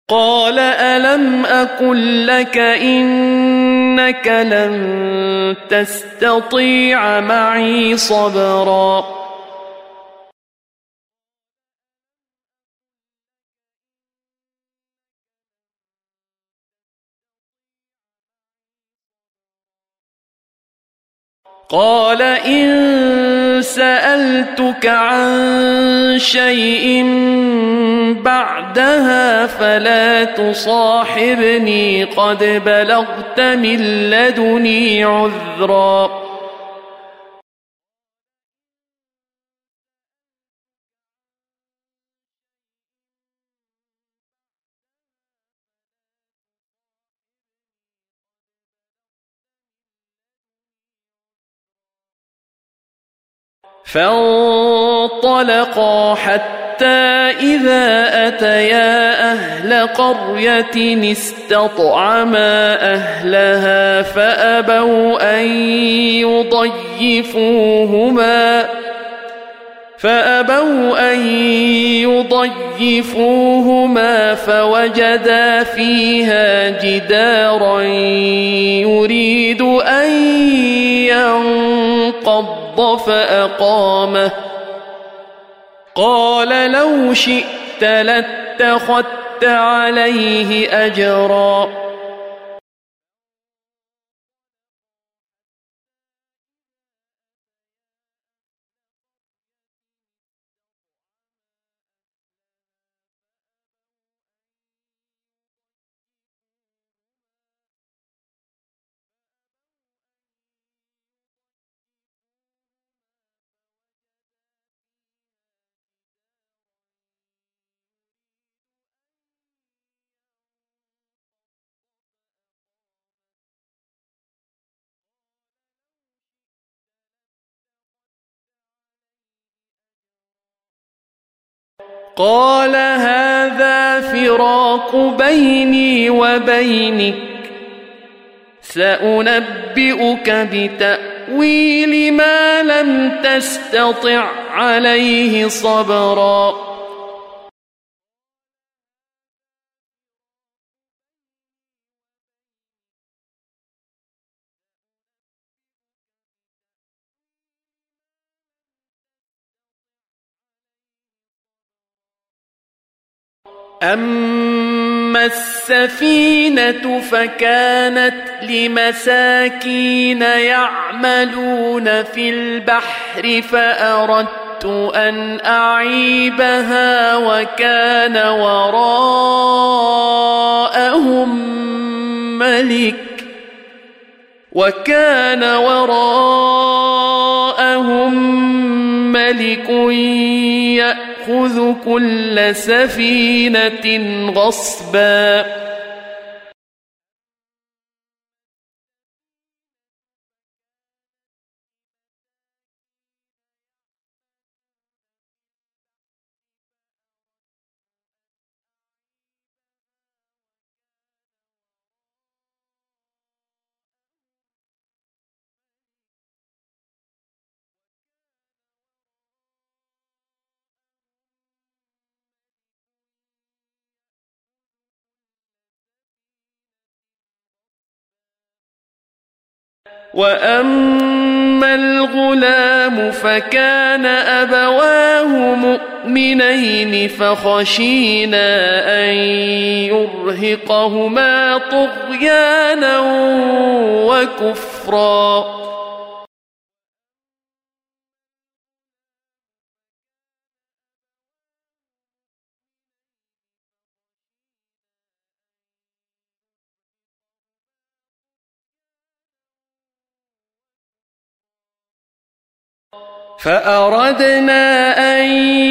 قال ألم أقل لك إنك لن تستطيع معي صبرا قال إن سألتك عن شيء بعدها فلا تصاحبني قد بلغت من لدني عذرا فانطلقا حتى إذا أتيا أهل قرية استطعما أهلها فأبوا أن يضيفوهما فوجدا فيها جدارا يريد أن ينقض فأقامه قال لو شئت لاتخذت عليه أجرا قال هذا فراق بيني وبينك سأنبئك بتأويل ما لم تستطع عليه صبرا أما السفينة فكانت لمساكين يعملون في البحر فأردت أن أعيبها وكان وراءهم ملك يأخذ كل سفينة غصبا وأما الغلام فكان أبواه مؤمنين فخشينا أن يرهقهما طغيانا وكفرا فأردنا أن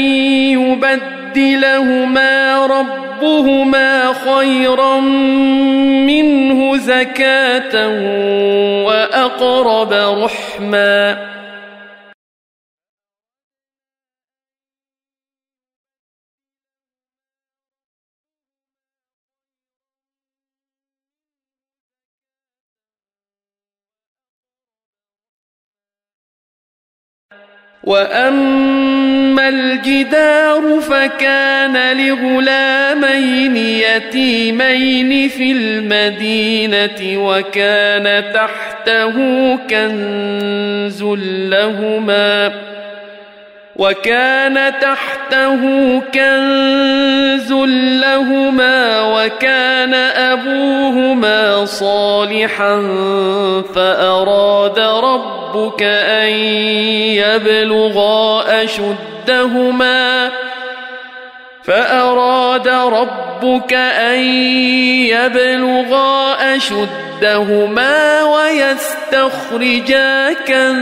يبدلهما ربهما خيرا منه زكاة وأقرب رحما وأما الجدار فكان لغلامين يتيمين في المدينة وكان تحته كنز لهما وكان أبوهما صالحا فأراد ربك أن يبلغا أشدهما ويستخرجا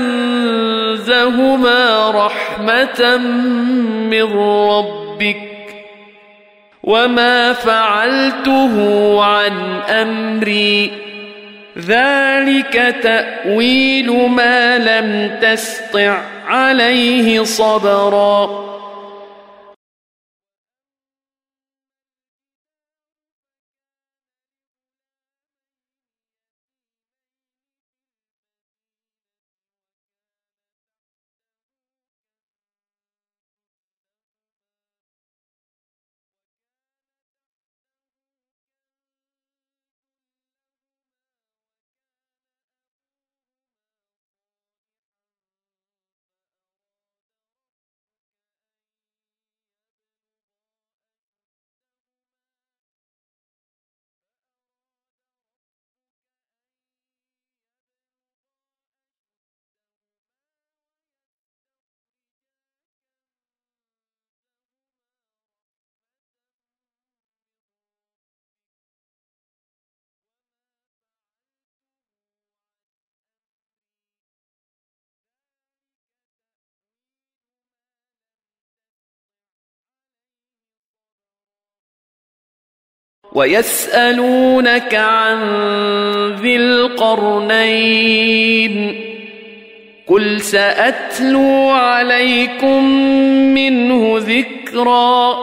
كنزهما رحمة من ربك وما فعلته عن أمري ذلك تأويل ما لم تسطع عليه صبرا. ويسألونك عن ذي القرنين قل سأتلو عليكم منه ذكرا.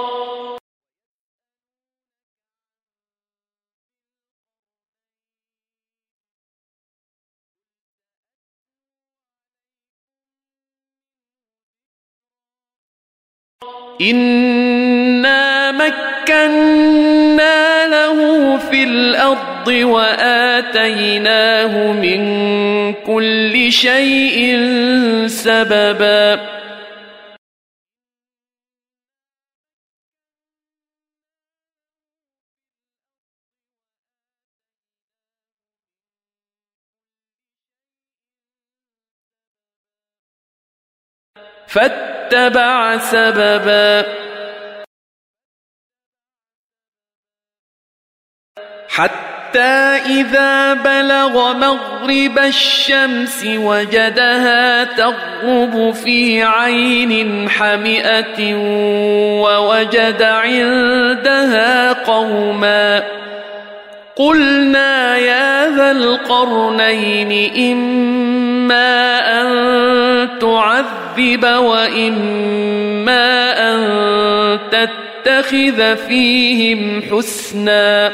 إنا مكنا له في الأرض وآتيناه من كل شيء سببا. فاتبع سببا حتى إذا بلغ مغرب الشمس وجدها تغرب في عين حمئة ووجد عندها قوما قلنا يا ذا القرنين إما أن تعذب وإما أن تتخذ فيهم حسنا.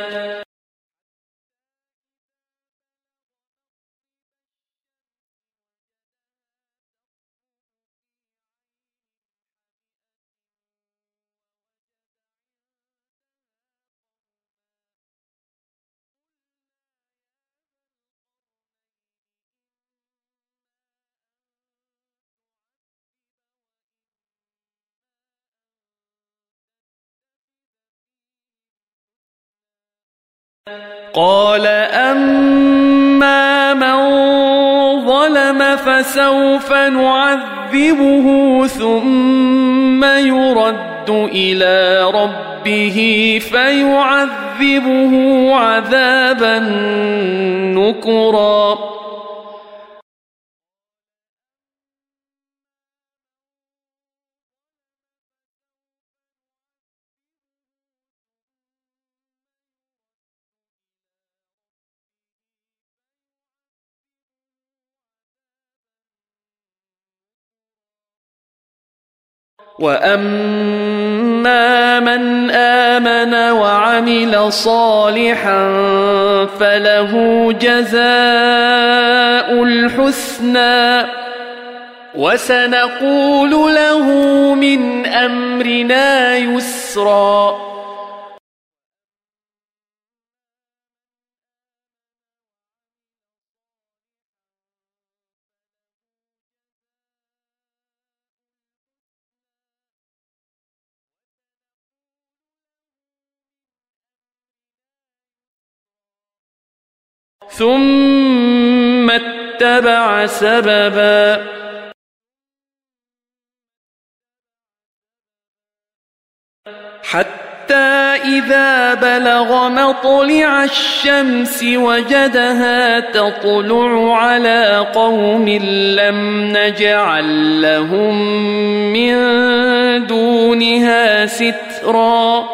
قال أما من ظلم فسوف نعذبه ثم يرد إلى ربه فيعذبه عذابا نكرا. وأما من آمن وعمل صالحا فله جزاء الحسنى وسنقول له من أمرنا يسرا ثم اتبع سببا حتى إذا بلغ مطلع الشمس وجدها تطلع على قوم لم نجعل لهم من دونها سترا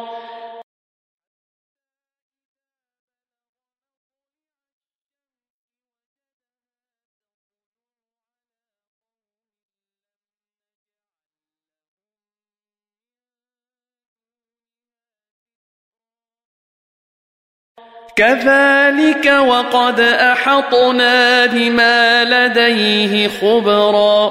كذلك وقد أحطنا بما لديه خبرا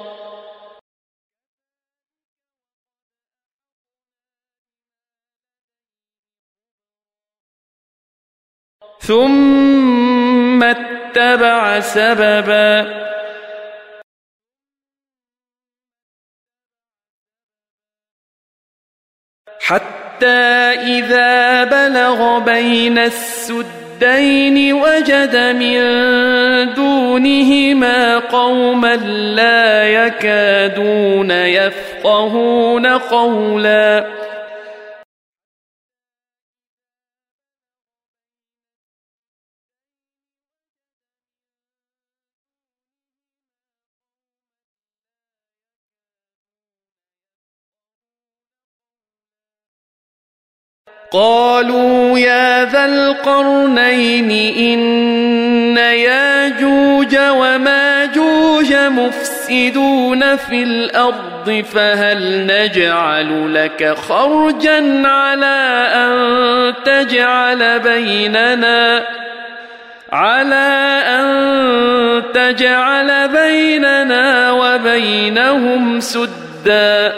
ثم اتبع سببا حتى إذا بلغ بين السدين وجد من دونهما قوما لا يكادون يفقهون قولا قالوا يا ذا القرنين إن ياجوج وماجوج مفسدون في الأرض فهل نجعل لك خرجا على أن تجعل بيننا وبينهم سدا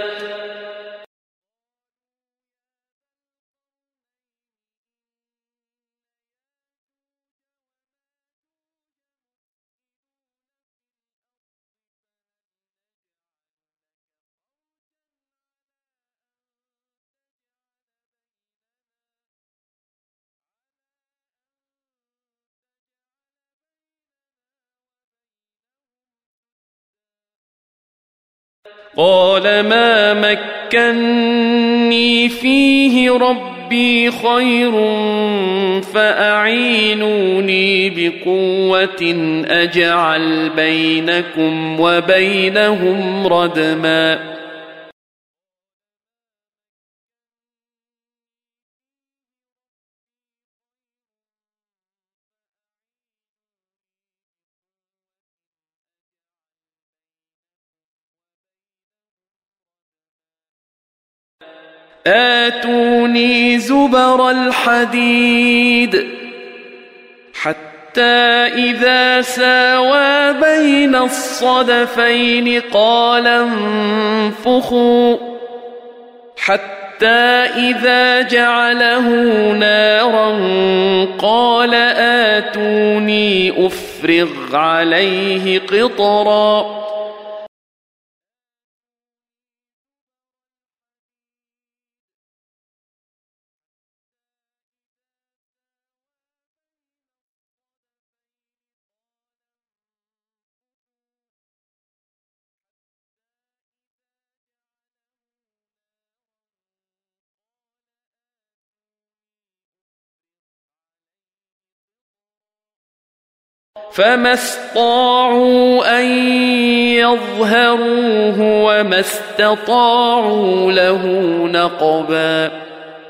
قال ما مكني فيه ربي خير فأعينوني بقوة أجعل بينكم وبينهم ردما آتوني زبر الحديد حتى إذا ساوى بين الصدفين قال انفخوا حتى إذا جعله نارا قال آتوني أفرغ عليه قطرا فما استطاعوا أن يظهروه وما استطاعوا له نقبا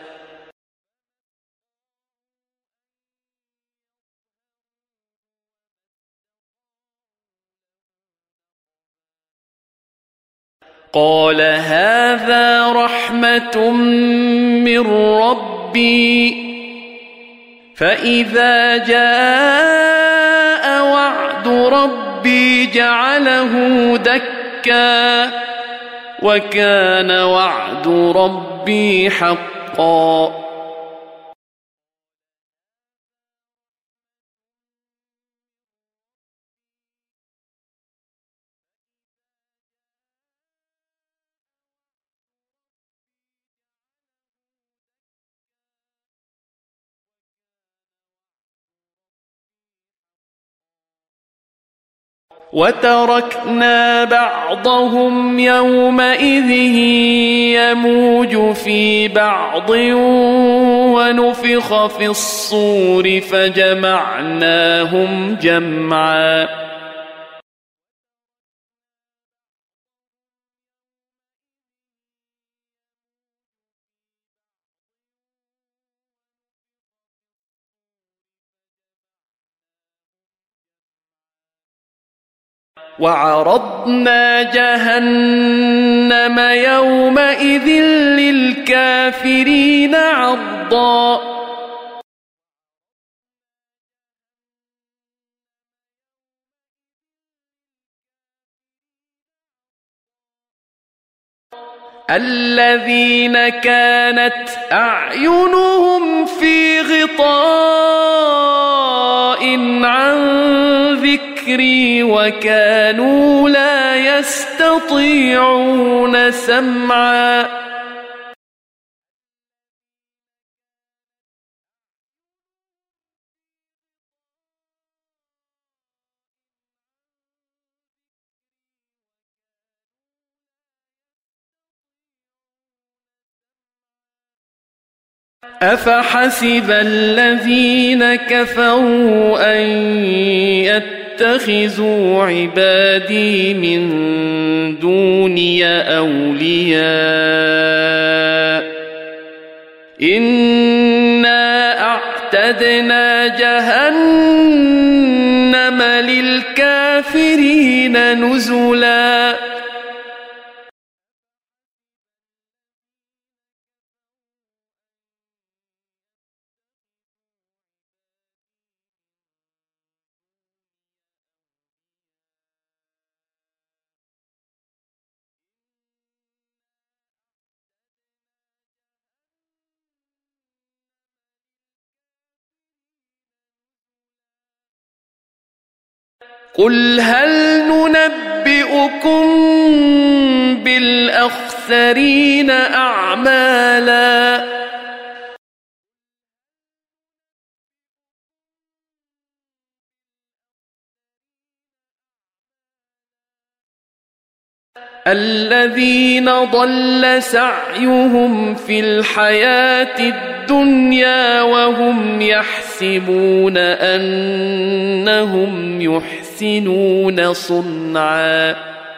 قال هذا رحمة من ربي فإذا جاء وعد ربي ربي جعله دكا وكان وعد ربي حقا وتركنا بعضهم يومئذ يموج في بعض ونفخ في الصور فجمعناهم جمعا وعرضنا جهنم يومئذ للكافرين عرضا الذين كانت أعينهم في غطاء عن ذكري وكانوا لا يستطيعون سمعا أفحسب الذين كفروا أن يتخذوا عبادي من دوني أولياء إنا أعتدنا جهنم للكافرين نزلا قل هل ننبئكم بالأخسرين أعمالا الذين ضل سعيهم في الحياة الدنيا وهم يحسبون أنهم يحسنون صنعا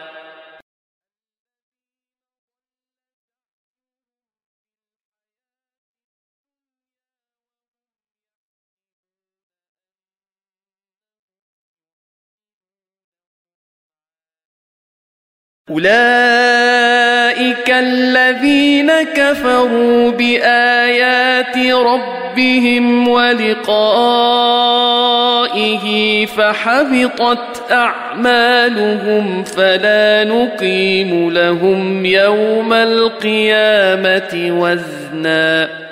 أولئك الذين كفروا بآيات ربهم ولقائه فحبطت أعمالهم فلا نقيم لهم يوم القيامة وزنا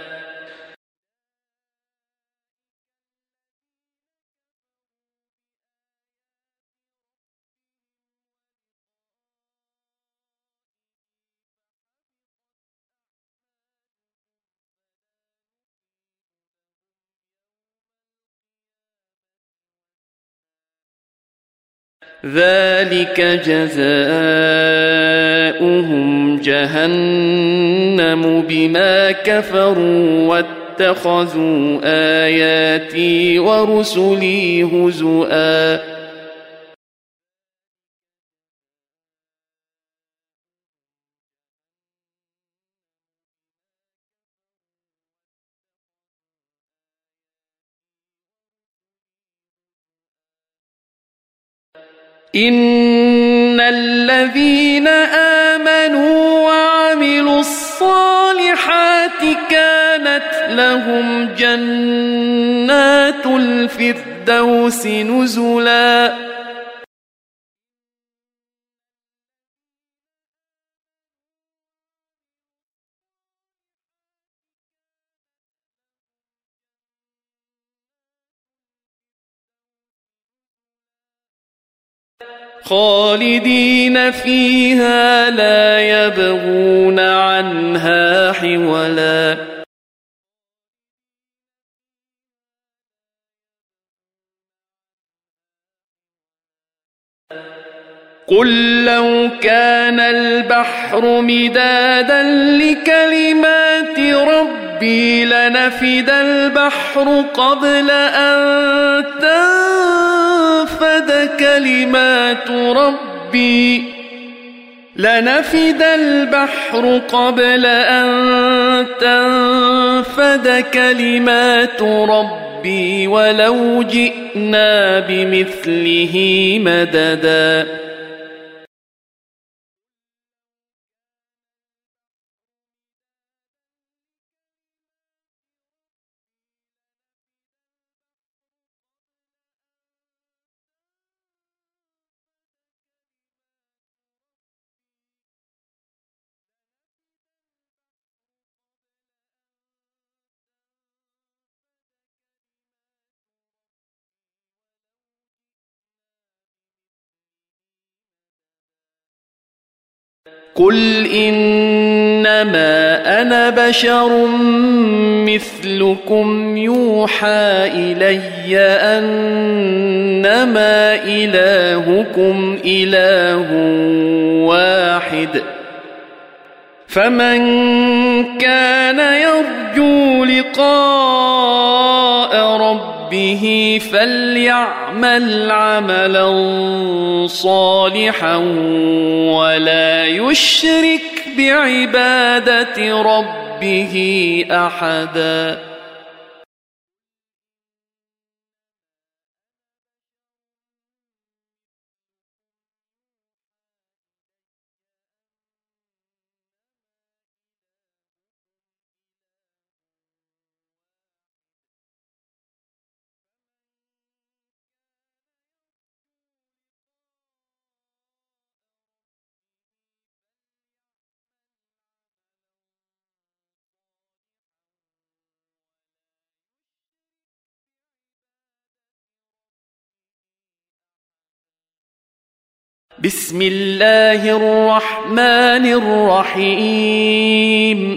ذلك جزاؤهم جهنم بما كفروا واتخذوا آياتي ورسلي هزؤا إن الذين آمنوا وعملوا الصالحات كانت لهم جنات الفردوس نزلا خالدين فيها لا يبغون عنها حولا قل لو كان البحر مدادا لكلمات ربي لنفد البحر قبل أن تنفد كلمات ربي ولو جئنا بمثله مددا قل إنما أنا بشر مثلكم يوحى إلي أنما إلهكم إله واحد فمن كان يرجو لقاء ربه فليعمل عملا صالحا ولا يشرك بعبادة ربه أحدا بسم الله الرحمن الرحيم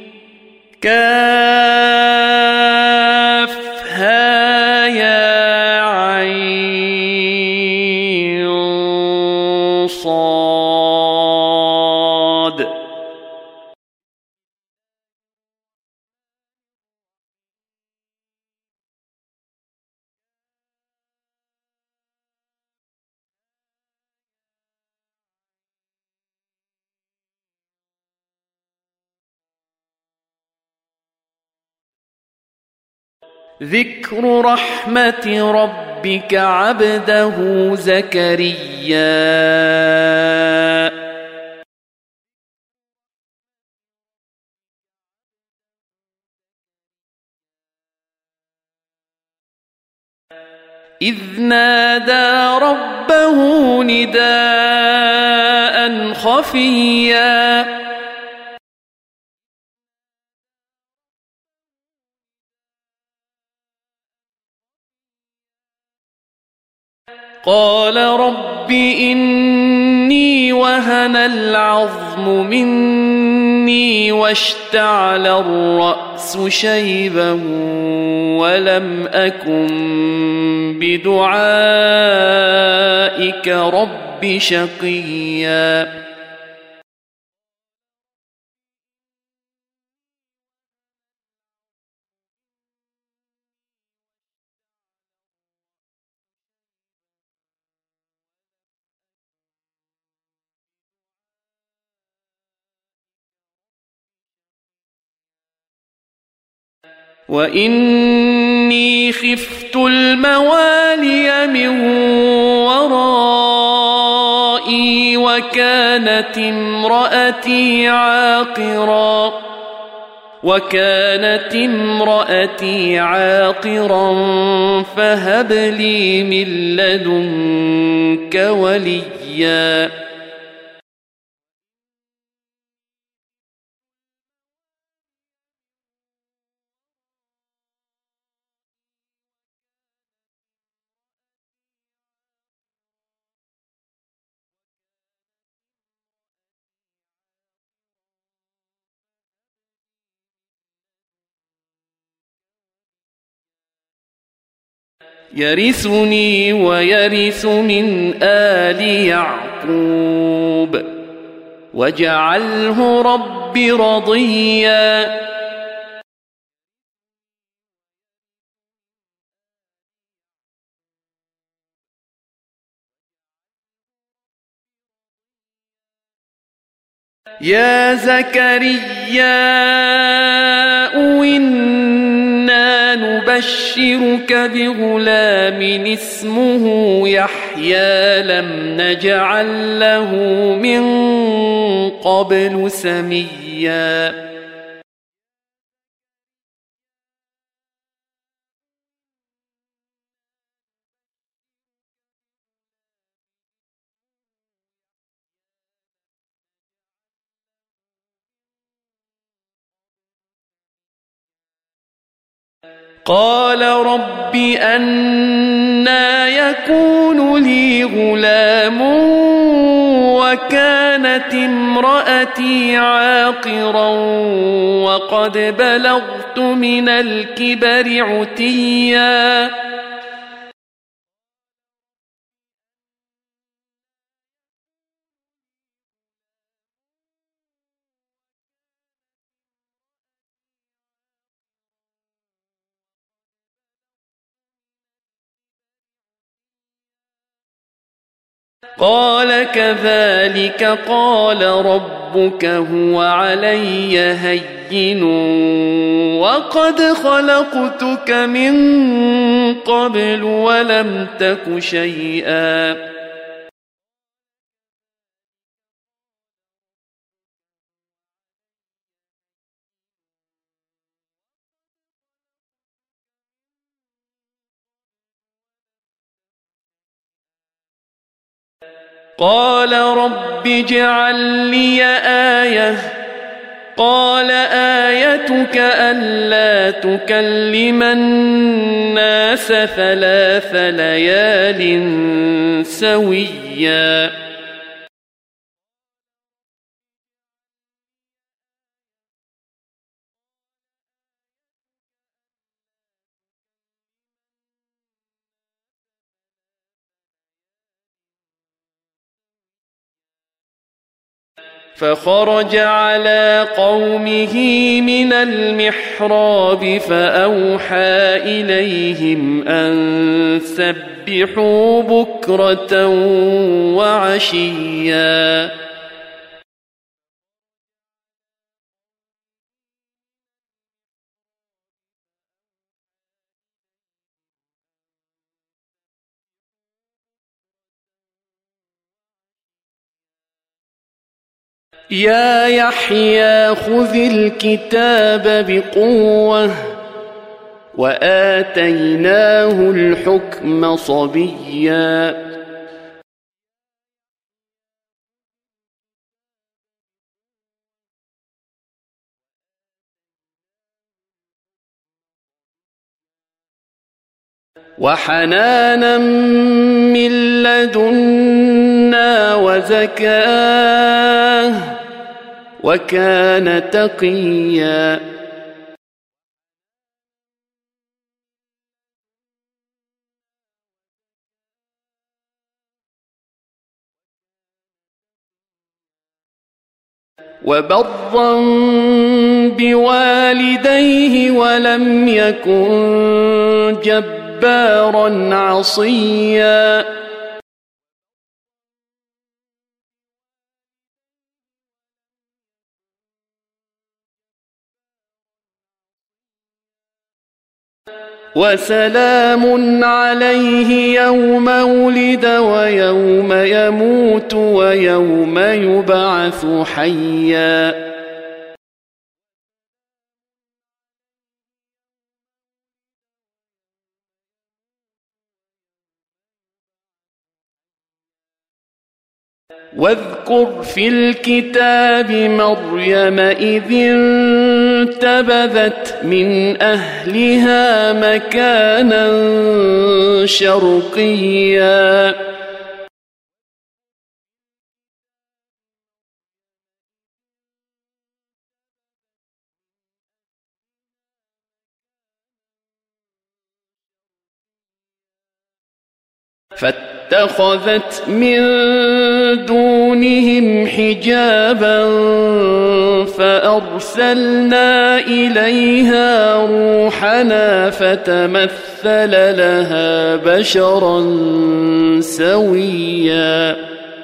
كافها يا عين صاد ذكر رحمة ربك عبده زكريا إذ نادى ربه نداء خفيا قال رب إني وهن العظم مني واشتعل الرأس شيبا ولم أكن بدعائك رب شقيا وإني خفت الموالي من ورائي وكانت امرأتي عاقرا فهب لي من لدنك وليا يرثني ويرث من آل يعقوب واجعله رب رضيا. يا زكريا إنا نبشرك بغلام اسمه يحيى لم نجعل له من قبل سميا. قال رب أنى يكون لي غلام وكانت امرأتي عاقرا وقد بلغت من الكبر عتيا. قال كذلك قال ربك هو علي هين وقد خلقتك من قبل ولم تك شيئا. قال رب اجعل لي آية. قال آيتك ألا تكلم الناس 3 ليال سويا. فخرج على قومه من المحراب فأوحى إليهم أن سبحوا بكرة وعشيا. يا يحيى خذ الكتاب بقوة وآتيناه الحكم صبيا. وحنانا من لدنا وزكاه وكان تقيا. وبرا بوالديه ولم يكن جبارا عصيا. وسلام عليه يوم ولد ويوم يموت ويوم يبعث حيا. واذكر في الكتاب مريم إذ انتبذت من أهلها مكانا شرقيا. فاتخذت من دونهم حجابا فأرسلنا إليها روحنا فتمثل لها بشرا سويا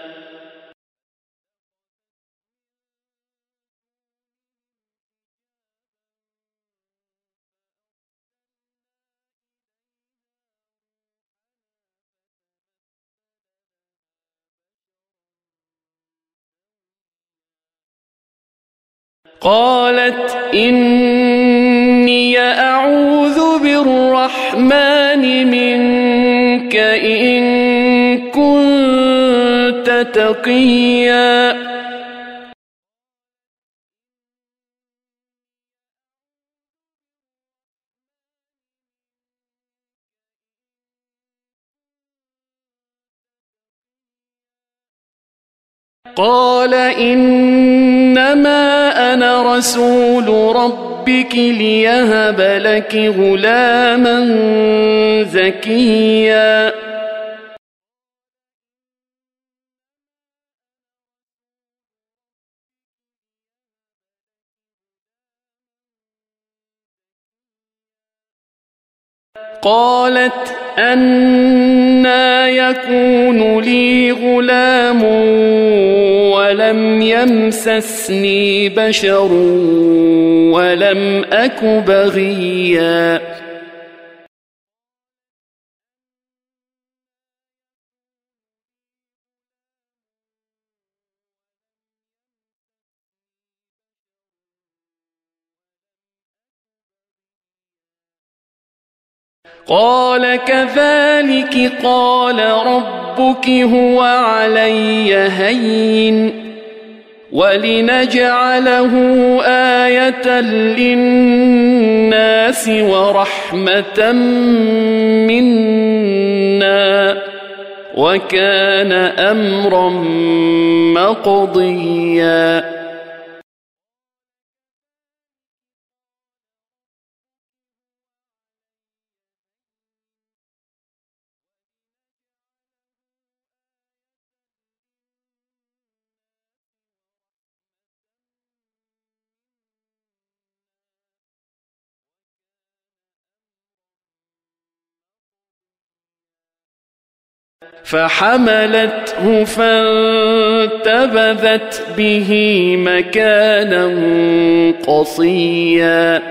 قالت إني أعوذ بالرحمن منك إن كنت تقيا قال إنما أنا رسول ربك ليهب لك غلاما زكيا قالت أنى يكون لي غلام ولم يمسسني بشر ولم أك بغيا قال كذلك قال ربك هو علي هين ولنجعله آية للناس ورحمة منا وكان أمرا مقضيا فحملته فانتبذت به مكانا قصيا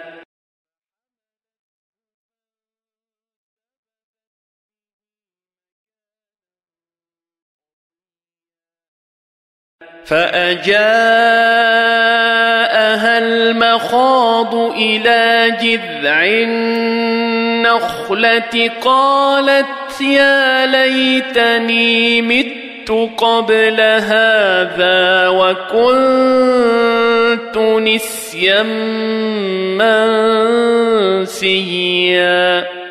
فأجاءها المخاض إلى جذع النخلة قالت يا ليتني مت قبل هذا وكنت نسيا منسيا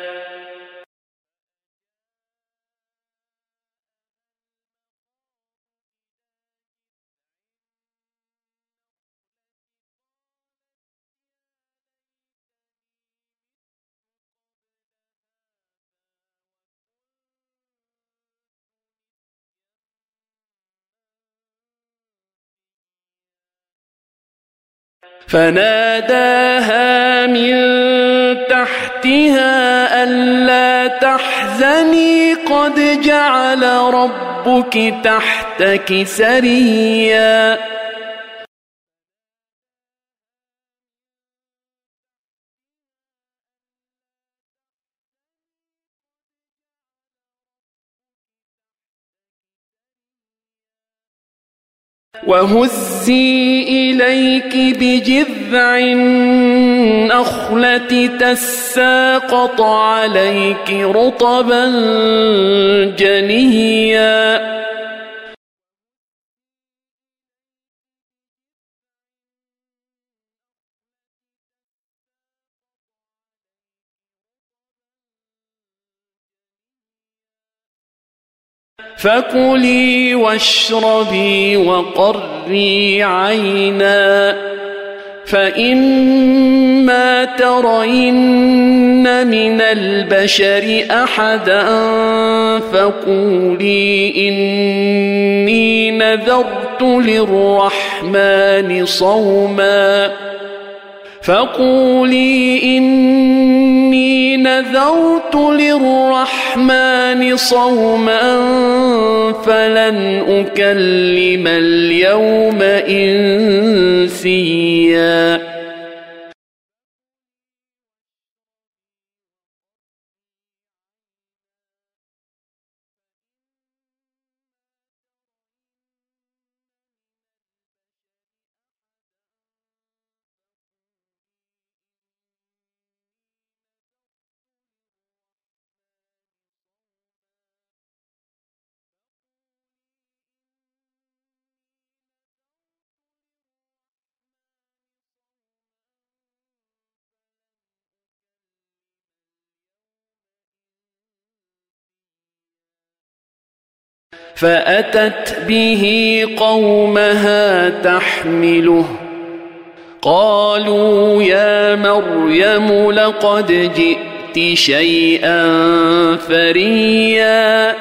فناداها من تحتها ألا تحزني قد جعل ربك تحتك سريا وهزي إليك بجذع النخلة تساقط عليك رطبا جنيا فكلي واشربي وقري عينا فإما ترين من البشر أحدا فقولي إني نذرت للرحمن صوما فلن أكلم اليوم إنسيا فأتت به قومها تحمله قالوا يا مريم لقد جئت شيئا فريا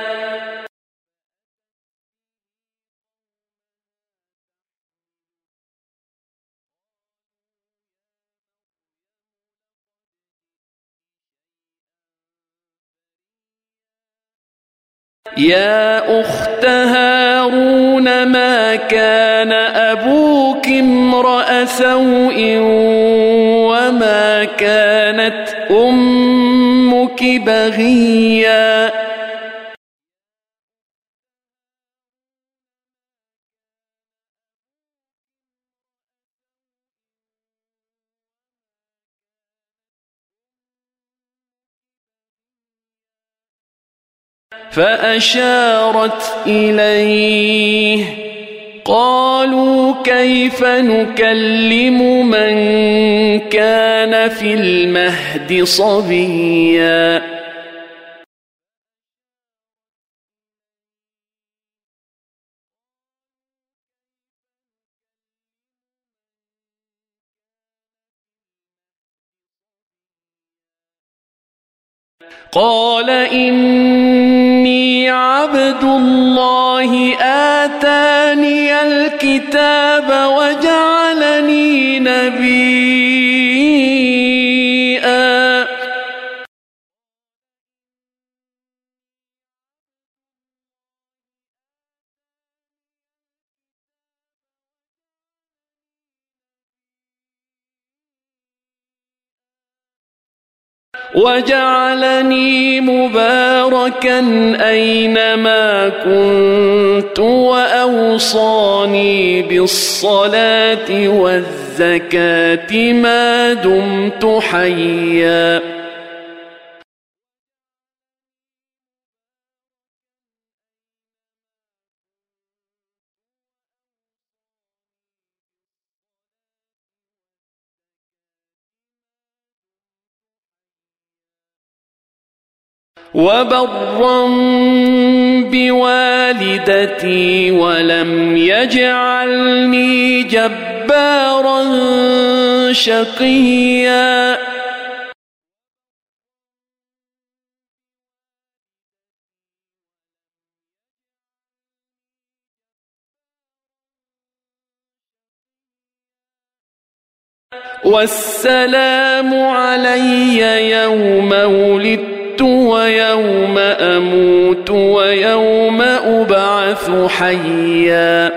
يا أخت هارون ما كان أبوك امرأ سوء وما كانت أمك بغيا فأشارت إليه قالوا كيف نكلم من كان في المهد صبيا قال إني عبد الله آتاني الكتاب وجعلني نبيا وجعلني مباركا أينما كنت وأوصاني بالصلاة والزكاة ما دمت حيا وبرا بوالدتي ولم يجعلني جبارا شقيا والسلام علي يوم ولدت ويوم أموت ويوم أبعث حيا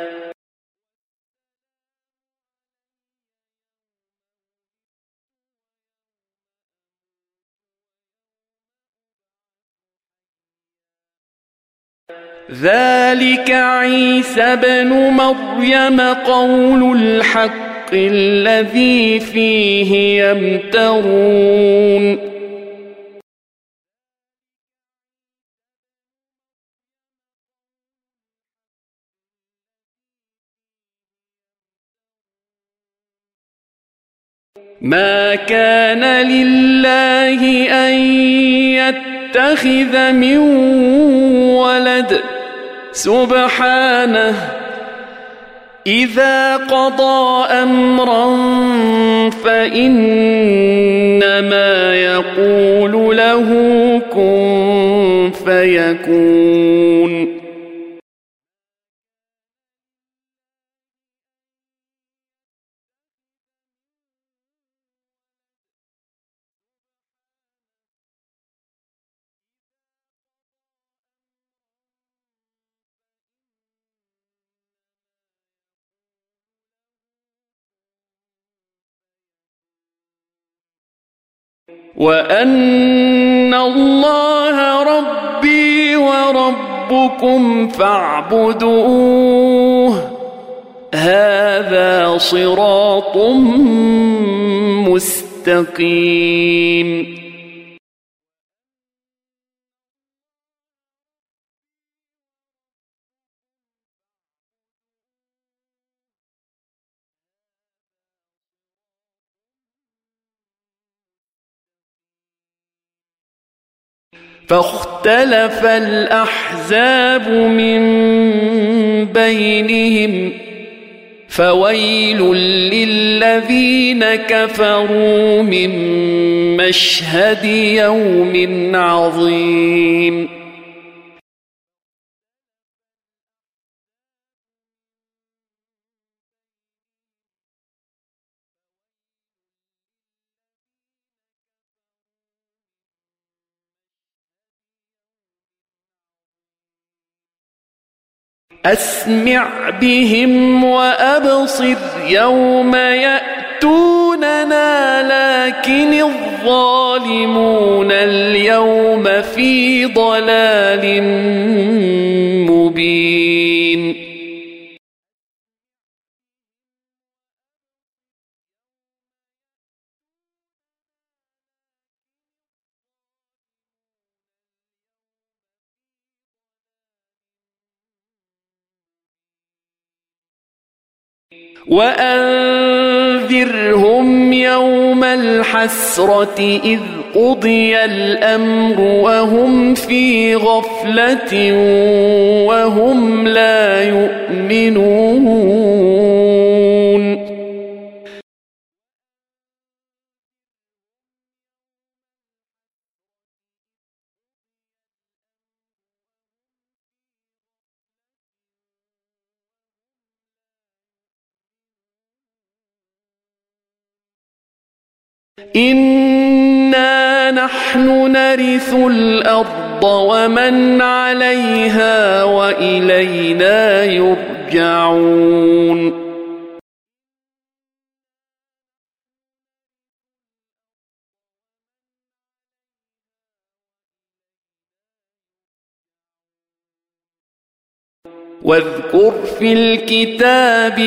ذلك عيسى بن مريم قول الحق الذي فيه يمترون ما كان لله أن يتخذ من ولد سبحانه إذا قضى أمرا فإنما يقول له كن فيكون. وأن الله ربي وربكم فاعبدوه هذا صراط مستقيم. فاختلف الأحزاب من بينهم فويل للذين كفروا من مشهد يوم عظيم. أسمع بهم وأبصر يوم يأتوننا لكن الظالمون اليوم في ضلال مبين. وأنذرهم يوم الحسرة إذ قضي الأمر وهم في غفلة وهم لا يؤمنون. إنا نحن نرث الأرض ومن عليها وإلينا يرجعون. واذكر في الكتاب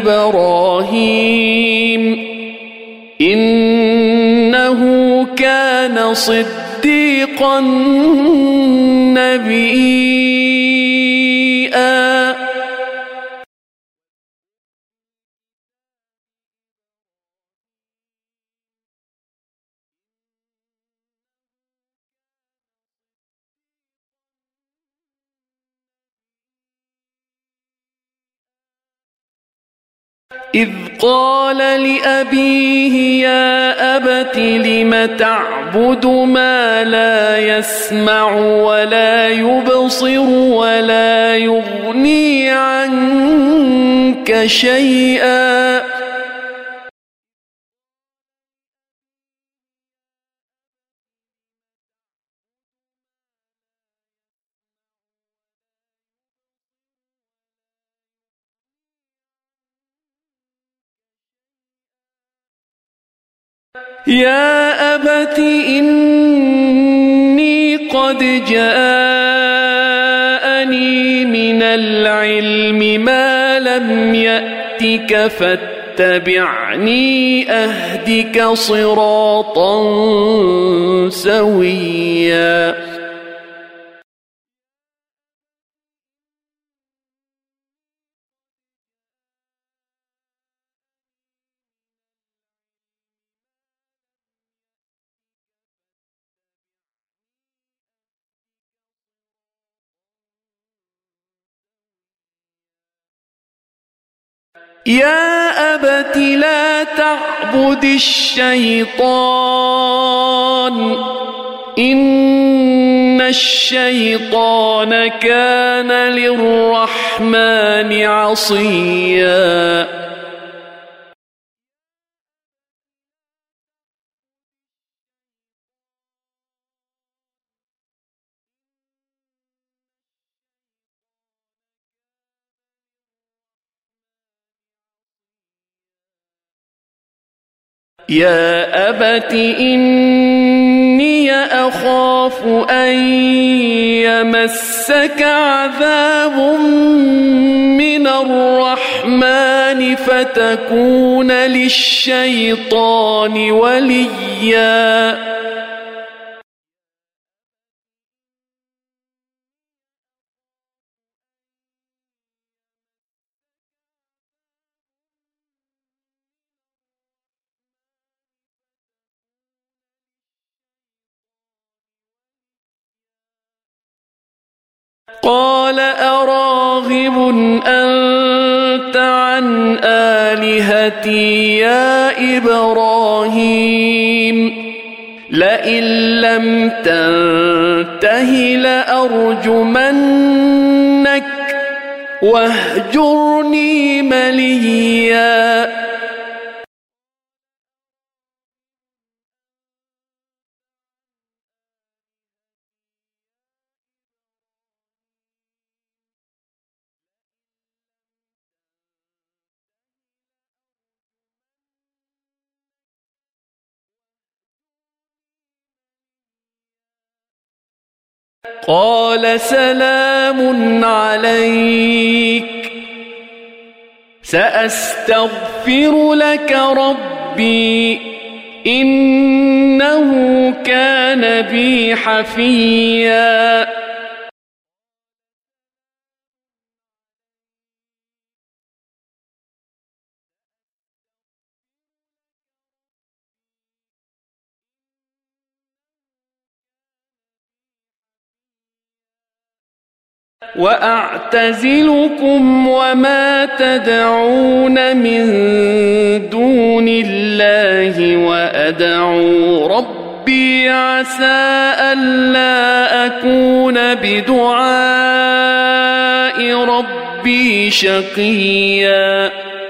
إبراهيم إنه كان صديقا نبيا. إذ قال لأبيه يا أبت لم تعبد ما لا يسمع ولا يبصر ولا يغني عنك شيئا. يا أبت إني قد جاءني من العلم ما لم يأتك فاتبعني أهدك صراطا سويا. يا أبت لا تعبد الشيطان إن الشيطان كان للرحمن عصيا يا أبت إني أخاف أن يمسك عذاب من الرحمن فتكون للشيطان وليا قال أراغب أنت عن آلهتي يا إبراهيم لئن لم تنته لأرجمنك واهجرني مليا قال سلام عليك سأستغفر لك ربي إنه كان بي حفيا وأعتزلكم وما تدعون من دون الله وأدعو ربي عسى ألا أكون بدعاء ربي شقيا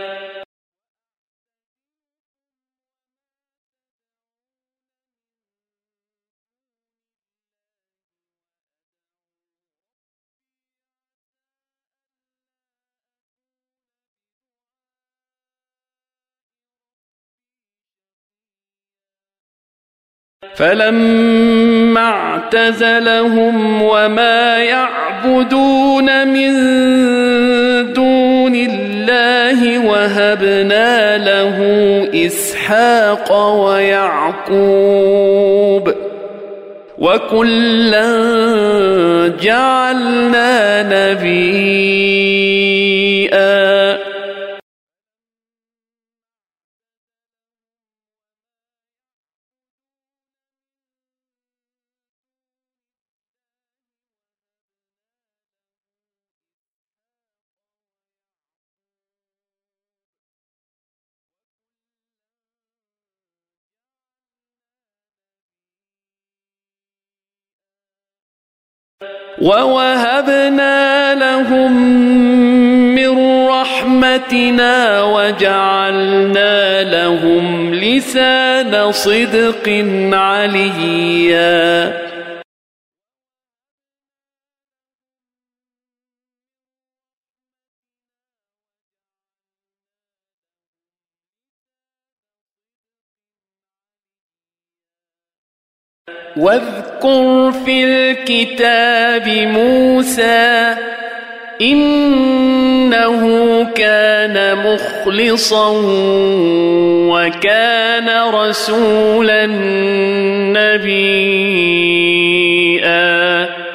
فلما اعتزلهم وما يعبدون من دون الله وهبنا له إسحاق ويعقوب وكلا جعلنا نبيا ووهبنا لهم من رحمتنا وجعلنا لهم لسان صدق عليا واذكر في الكتاب موسى إنه كان مخلصا وكان رسولا نبيا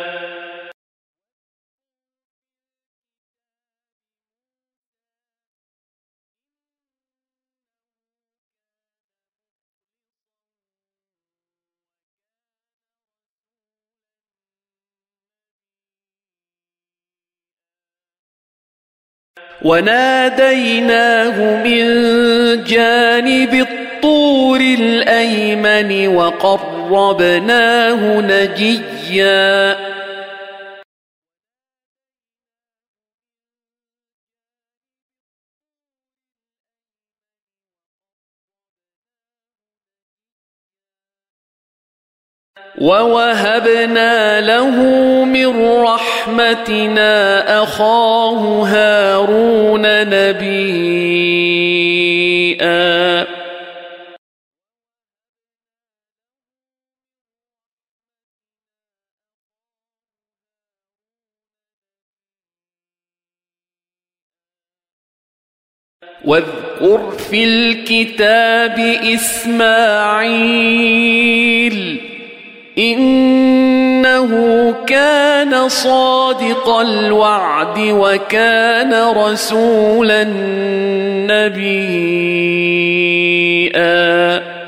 وناديناه من جانب الطور الأيمن وقربناه نجيا ووهبنا له من رحمتنا أخاه هارون نبيا واذكر في الكتاب إسماعيل إنه كان صادق الوعد وكان رسولا نبيا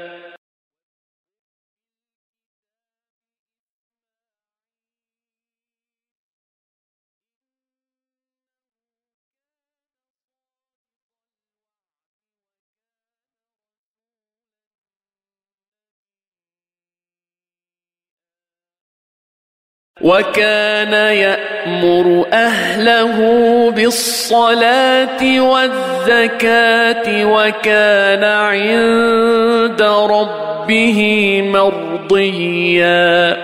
وكان يأمر أهله بالصلاة والزكاة وكان عند ربه مرضيا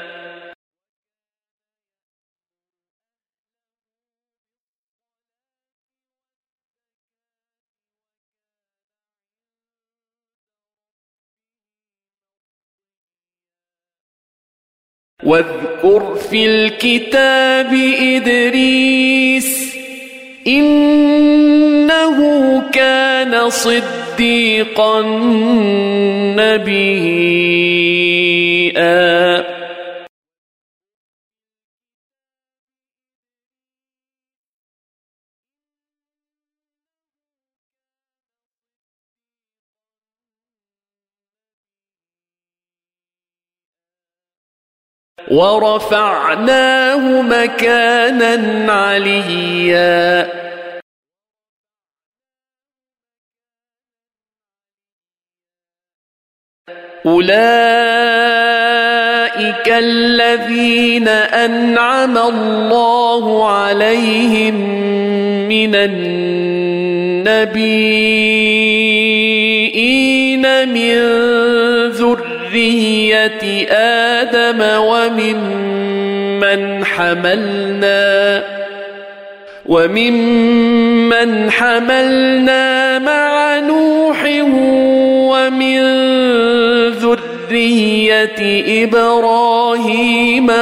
واذكر في الكتاب إدريس إنه كان صديقا نبيا ورفعناه مكانا عليا أولئك الذين أنعم الله عليهم من النبيين من ذرية آدم وممن حملنا مع نوح ومن ذرية إبراهيم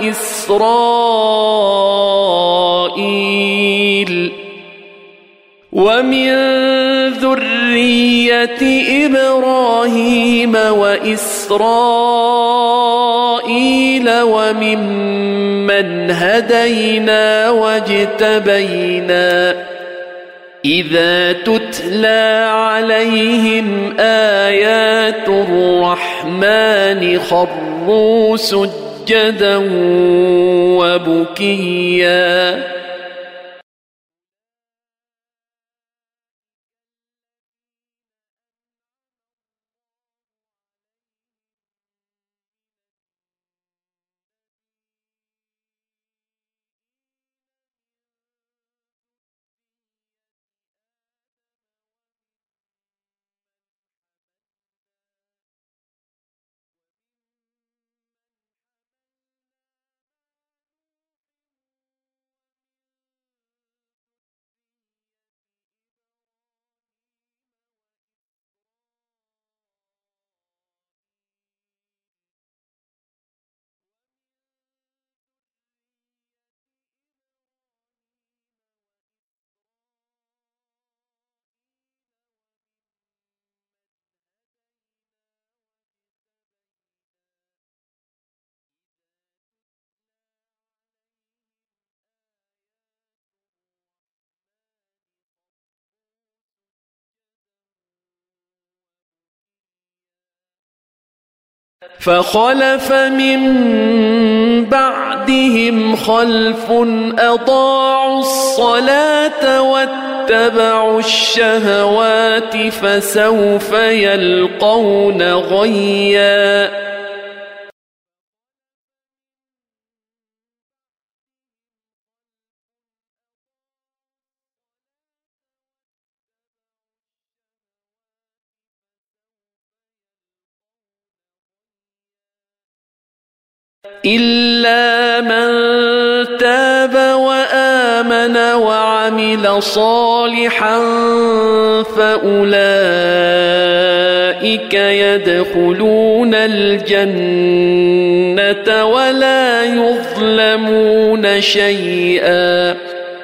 وإسرائيل وممن هدينا واجتبينا إذا تتلى عليهم آيات الرحمن خروا سجدا وبكيا فخلف من بعدهم خلف أضاعوا الصلاة واتبعوا الشهوات فسوف يلقون غيا إلا من تاب وآمن وعمل صالحا فأولئك يدخلون الجنة ولا يظلمون شيئا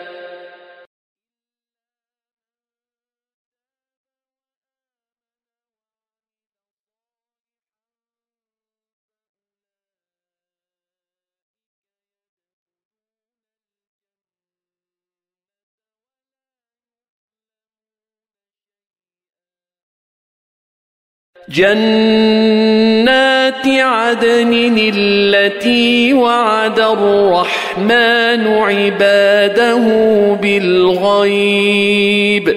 جنات عدن التي وعد الرحمن عباده بالغيب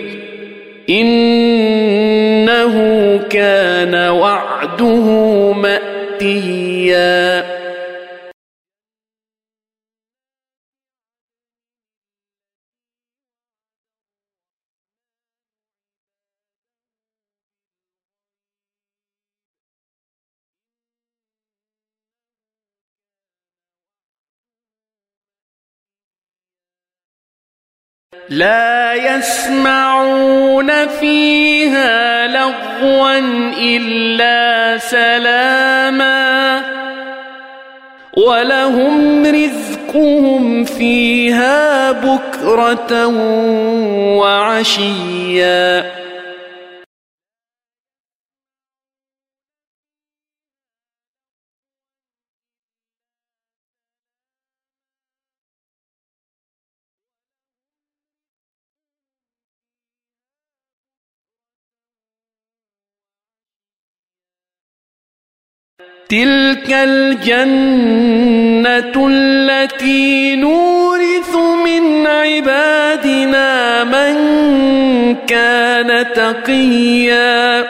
إنه كان وعده مأتيا لا يسمعون فيها لغوا إلا سلاما ولهم رزقهم فيها بكرة وعشيا تلك الجنة التي نورث من عبادنا من كان تقيا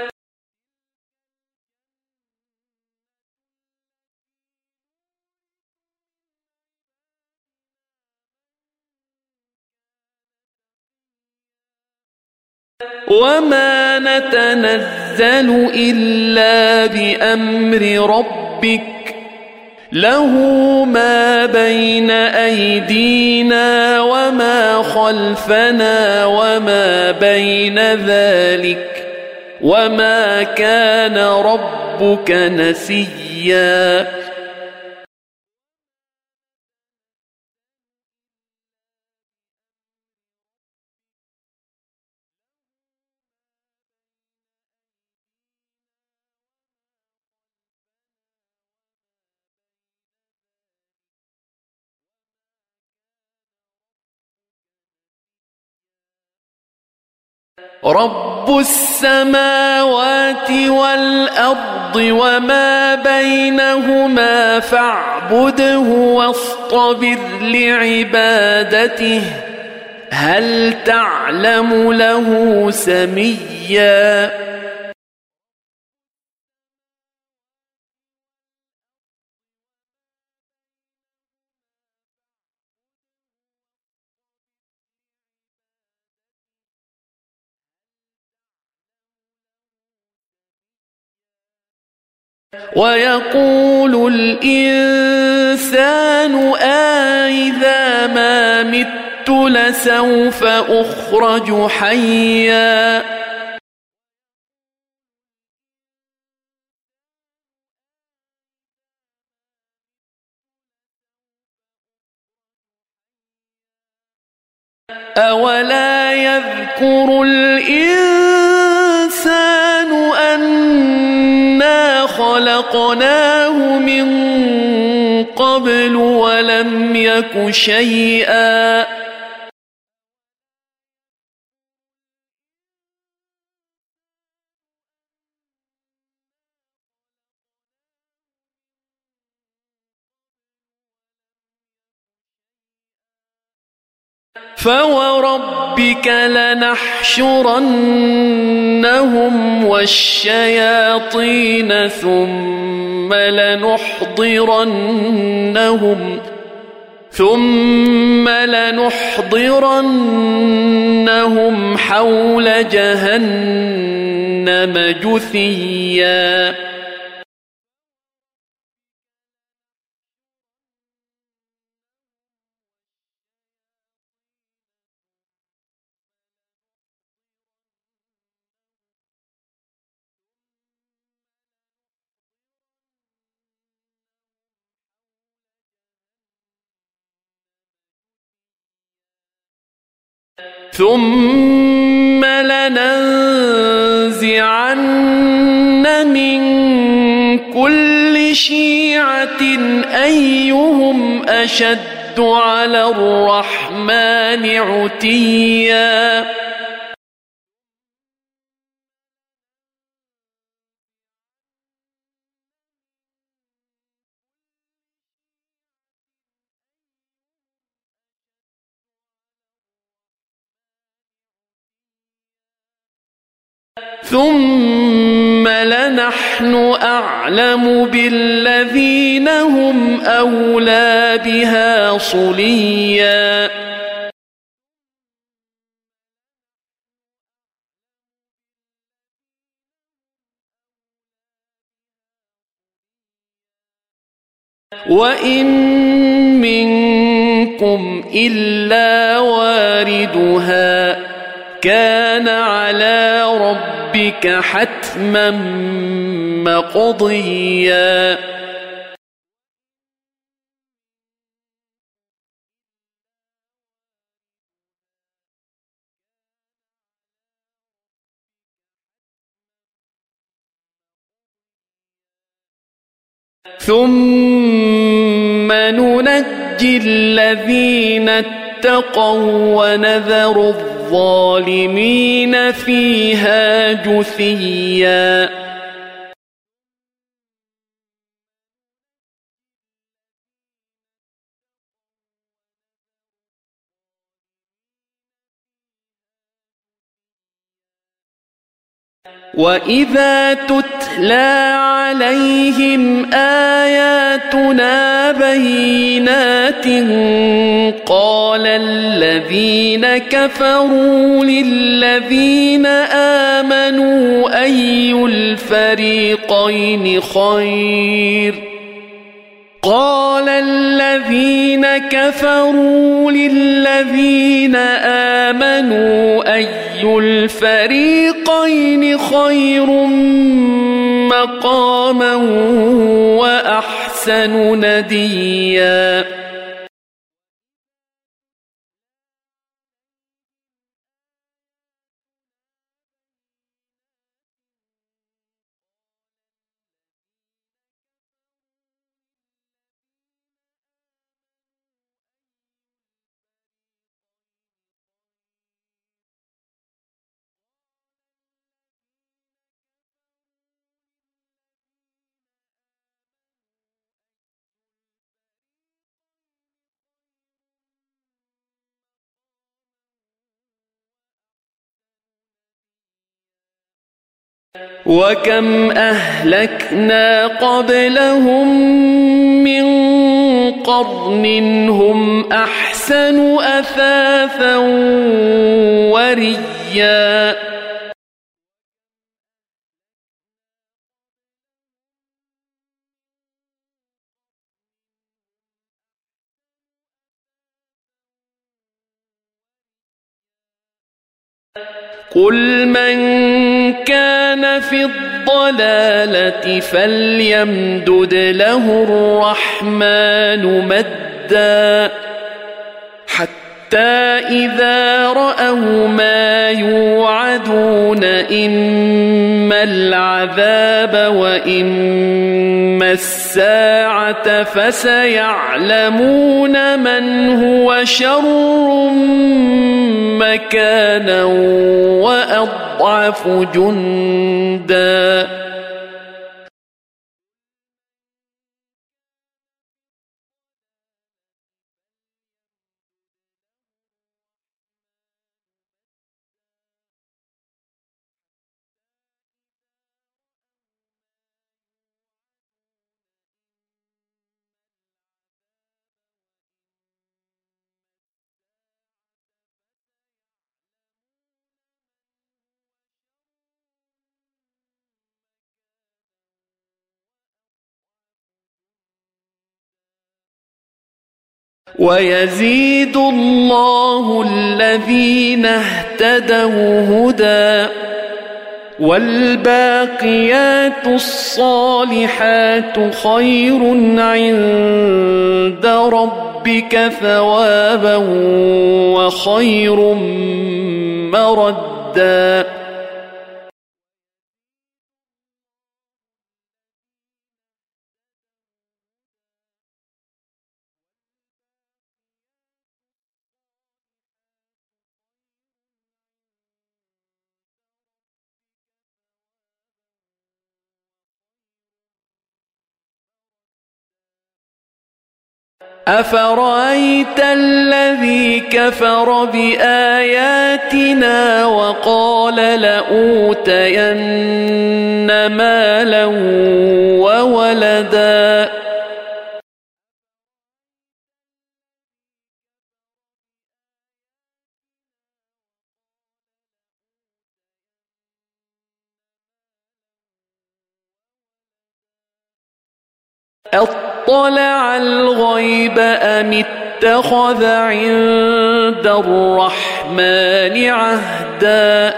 وما نتنزل إلا بأمر ربك له ما بين أيدينا وما خلفنا وما بين ذلك وما كان ربك نسيا رب السماوات والأرض وما بينهما فاعبده واصطبر لعبادته هل تعلم له سميا ويقول الإنسان أإذا ما مت لسوف أخرج حيا أولا يذكر الإنسان أنا خلقناه من قبل ولم يك شيئا فوربك لنحشرنهم والشياطين ثم لنحضرنهم حول جهنم جثيا ثم لننزعن من كل شيعة أيهم أشد على الرحمن عتيا ثم لنحن أعلم بالذين هم أولى بها صليا وإن منكم إلا واردها كان على ربك حتما مقضيا ثم ننجي الذين اتقوا ونذر الظالمين فيها جثيا وإذا تتلى عليهم آياتنا بينات قال الذين كفروا للذين آمنوا أي الفريقين خير مقاما وأحسن نديا وكم أهلكنا قبلهم من قرن هم أحسن أثاثا ورئيا قل من كان في الضلالة فليمدد له الرحمن مدا حتى إذا رأوا ما يوعدون إما العذاب وإما الساعة فسيعلمون من هو شر مكانا وأضعف جندا ويزيد الله الذين اهتدوا هدى والباقيات الصالحات خير عند ربك ثوابا وخير مردا أفرأيت الذي كفر بآياتنا وقال لأوتين مالا وولدا أطلع الغيب أم اتخذ عند الرحمن عهدا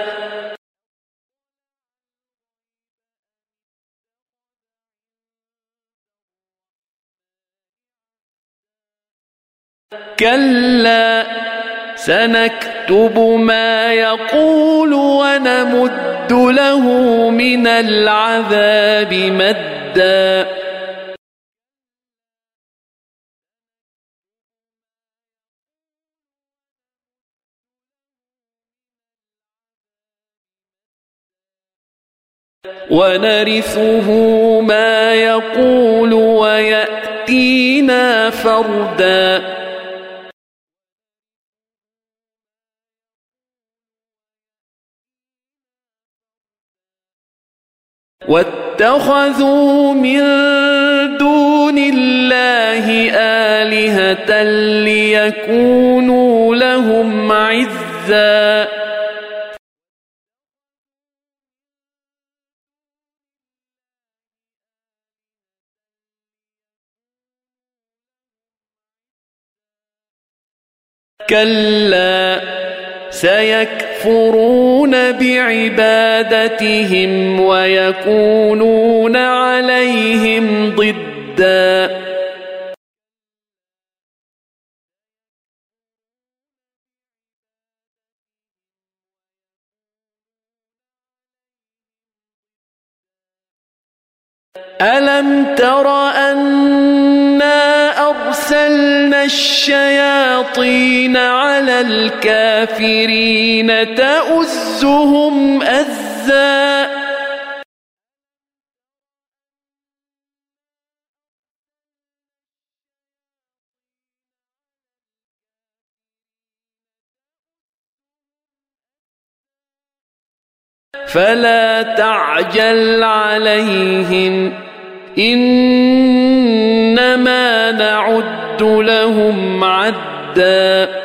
كلا سنكتب ما يقول ونمد له من العذاب مدا ونرثه ما يقول ويأتينا فردا واتخذوا من دون الله آلهة ليكونوا لهم عزا كلا سيكفرون بعبادتهم ويكونون عليهم ضدا ألم تر أنا أرسلنا الشياطين على الكافرين تؤزهم أزا فلا تعجل عليهم إنما نعد لهم عدا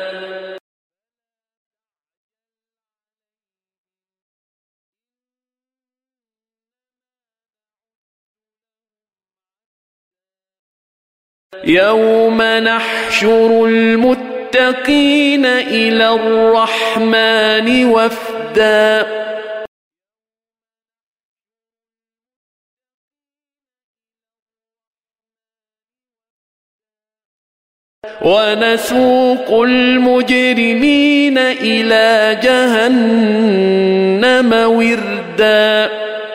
يوم نحشر المتقين إلى الرحمن وفدا ونسوق المجرمين إلى جهنم وردا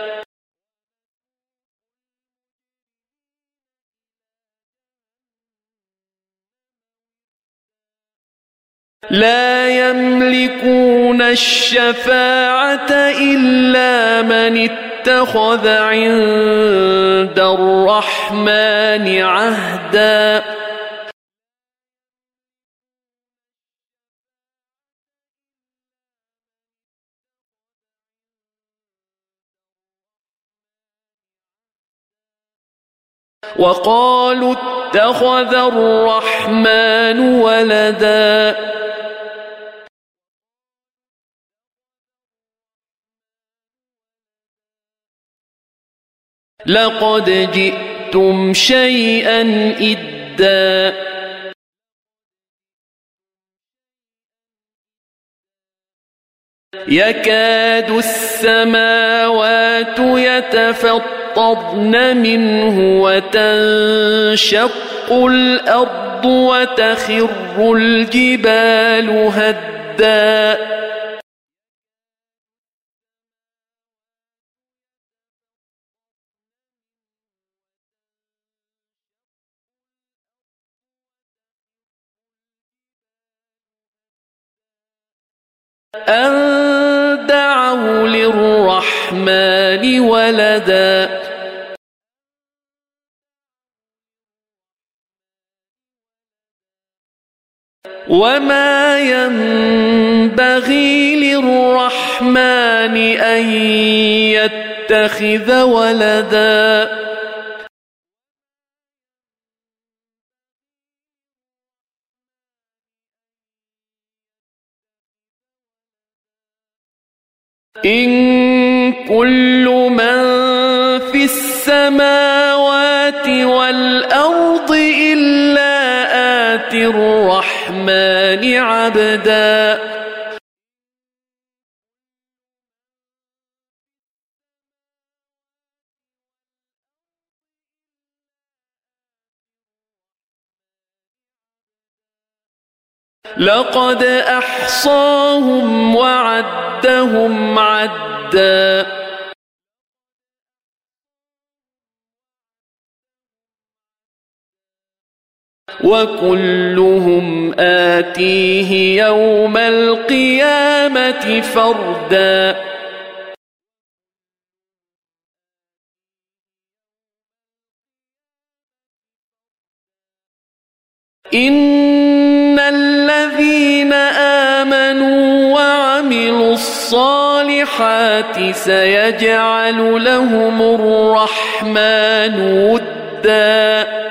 لا يملكون الشفاعة إلا من اتخذ عند الرحمن عهدا وقالوا اتخذ الرحمن ولدا لقد جئتم شيئا إدا يكاد السماوات يتفطرن منه وتنشق الأرض وتخر الجبال هدا أن دعوا للرحمن ولدا وما ينبغي للرحمن أن يتخذ ولدا إن كل من في السماوات والأرض إلا آتي الرحمن عبدا لقد أحصاهم وعدهم عدا وكلهم آتيه يوم القيامة فردا إن الذين آمنوا وعملوا الصالحات سيجعل لهم الرحمن ودا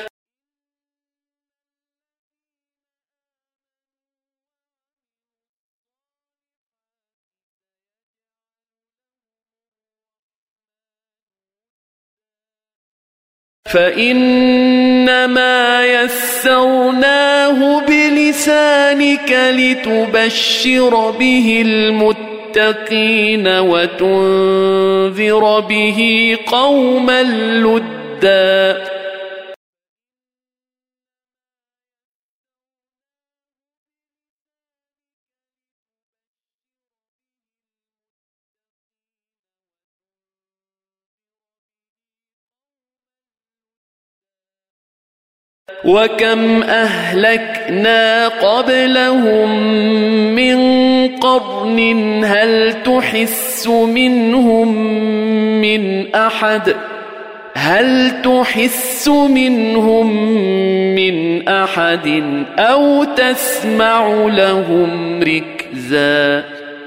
فإنما يسرناه بلسانك لتبشر به المتقين وتنذر به قوما لدا وكم أهلكنا قبلهم من قرن هل تحس منهم من أحد أو تسمع لهم ركزا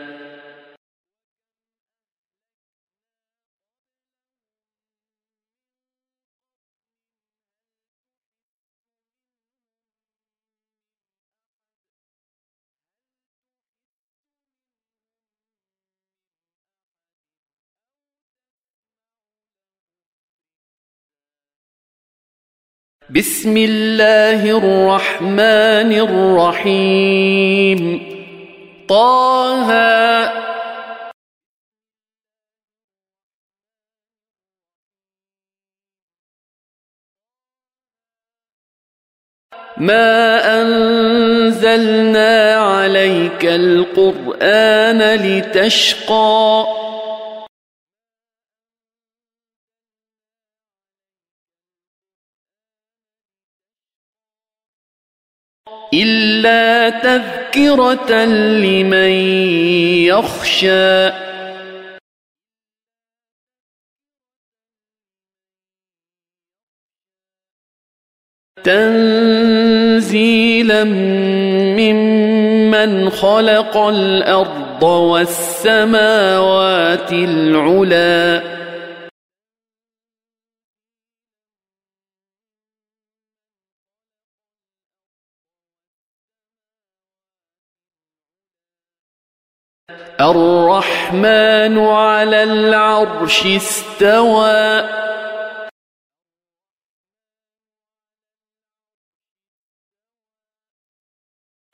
بسم الله الرحمن الرحيم طه ما أنزلنا عليك القرآن لتشقى إلا تذكرة لمن يخشى تنزيلا ممن خلق الأرض والسماوات العلى الرحمن على العرش استوى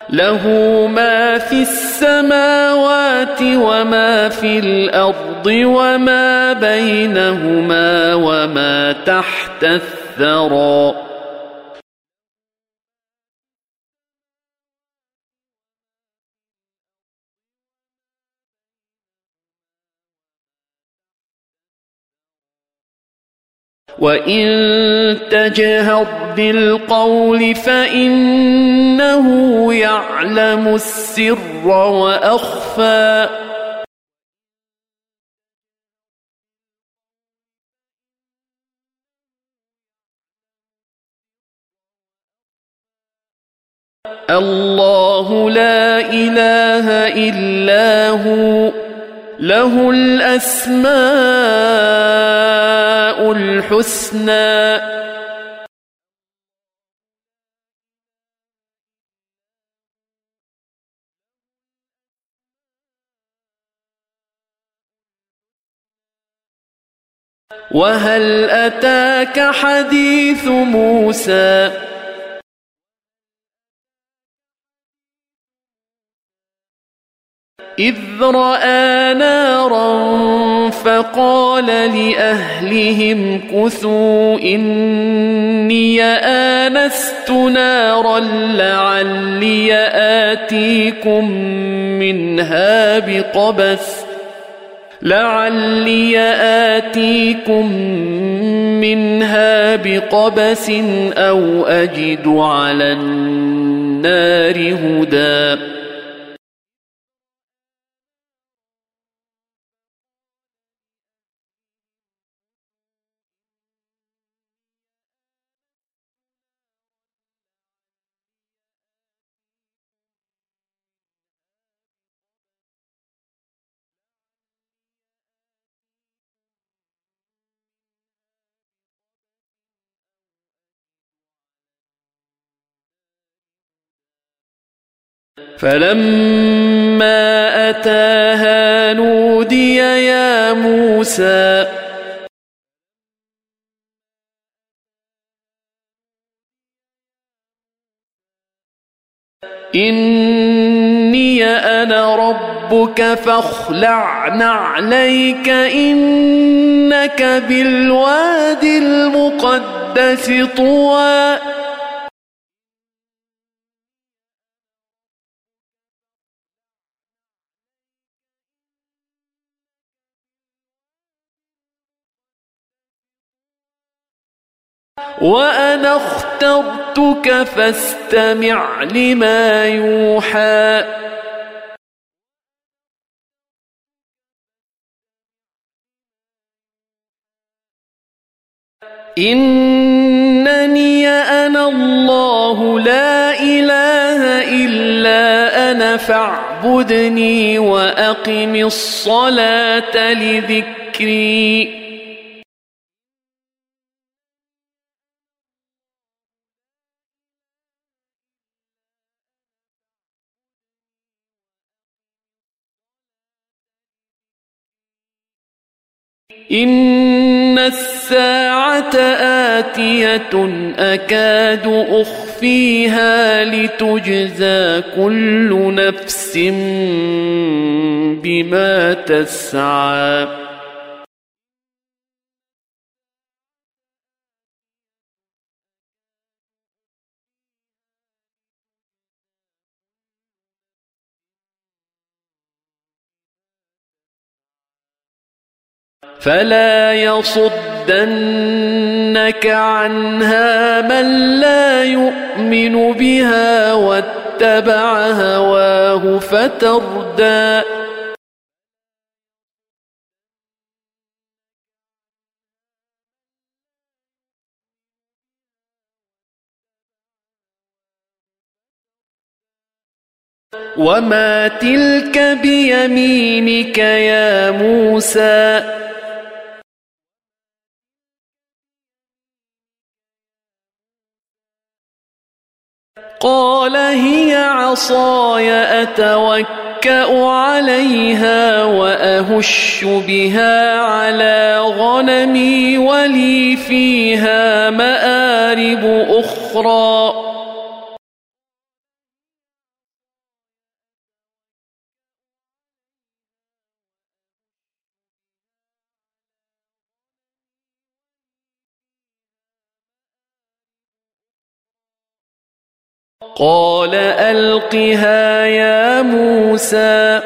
له ما في السماوات وما في الأرض وما بينهما وما تحت الثرى وإن تجهر بالقول فإنه يعلم السر وأخفى الله لا إله إلا هو له الأسماء الحسنى وهل أتاك حديث موسى إذ رأى نارا فقال لأهلهم كثوا إني آنست نارا لعلي آتيكم منها بقبس أو أجد على النار هدى فلما أتاها نودي يا موسى إني أنا ربك فاخلع نعليك إنك بالواد المقدس طوى وأنا اخترتك فاستمع لما يوحى إنني أنا الله لا إله إلا أنا فاعبدني وأقم الصلاة لذكري إن الساعة آتية أكاد أخفيها لتجزى كل نفس بما تسعى فلا يصدنك عنها من لا يؤمن بها واتبع هواه فتردى وما تلك بيمينك يا موسى قال هي عصاي أتوكأ عليها وأهش بها على غنمي ولي فيها مآرب أخرى قال ألقها يا موسى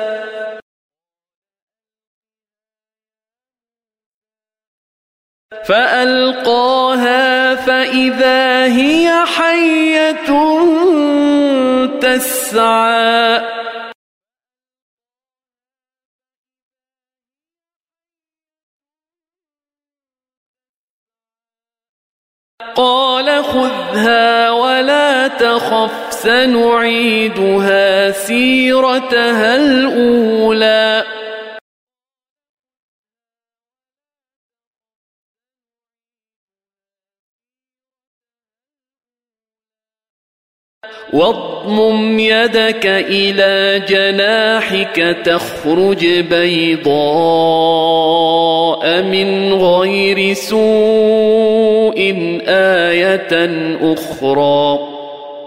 فألقاها فإذا هي حية تسعى قال خذها ولا تخف سنعيدها سيرتها الأولى واضمم يدك إلى جناحك تخرج بيضاء من غير سوء آية أخرى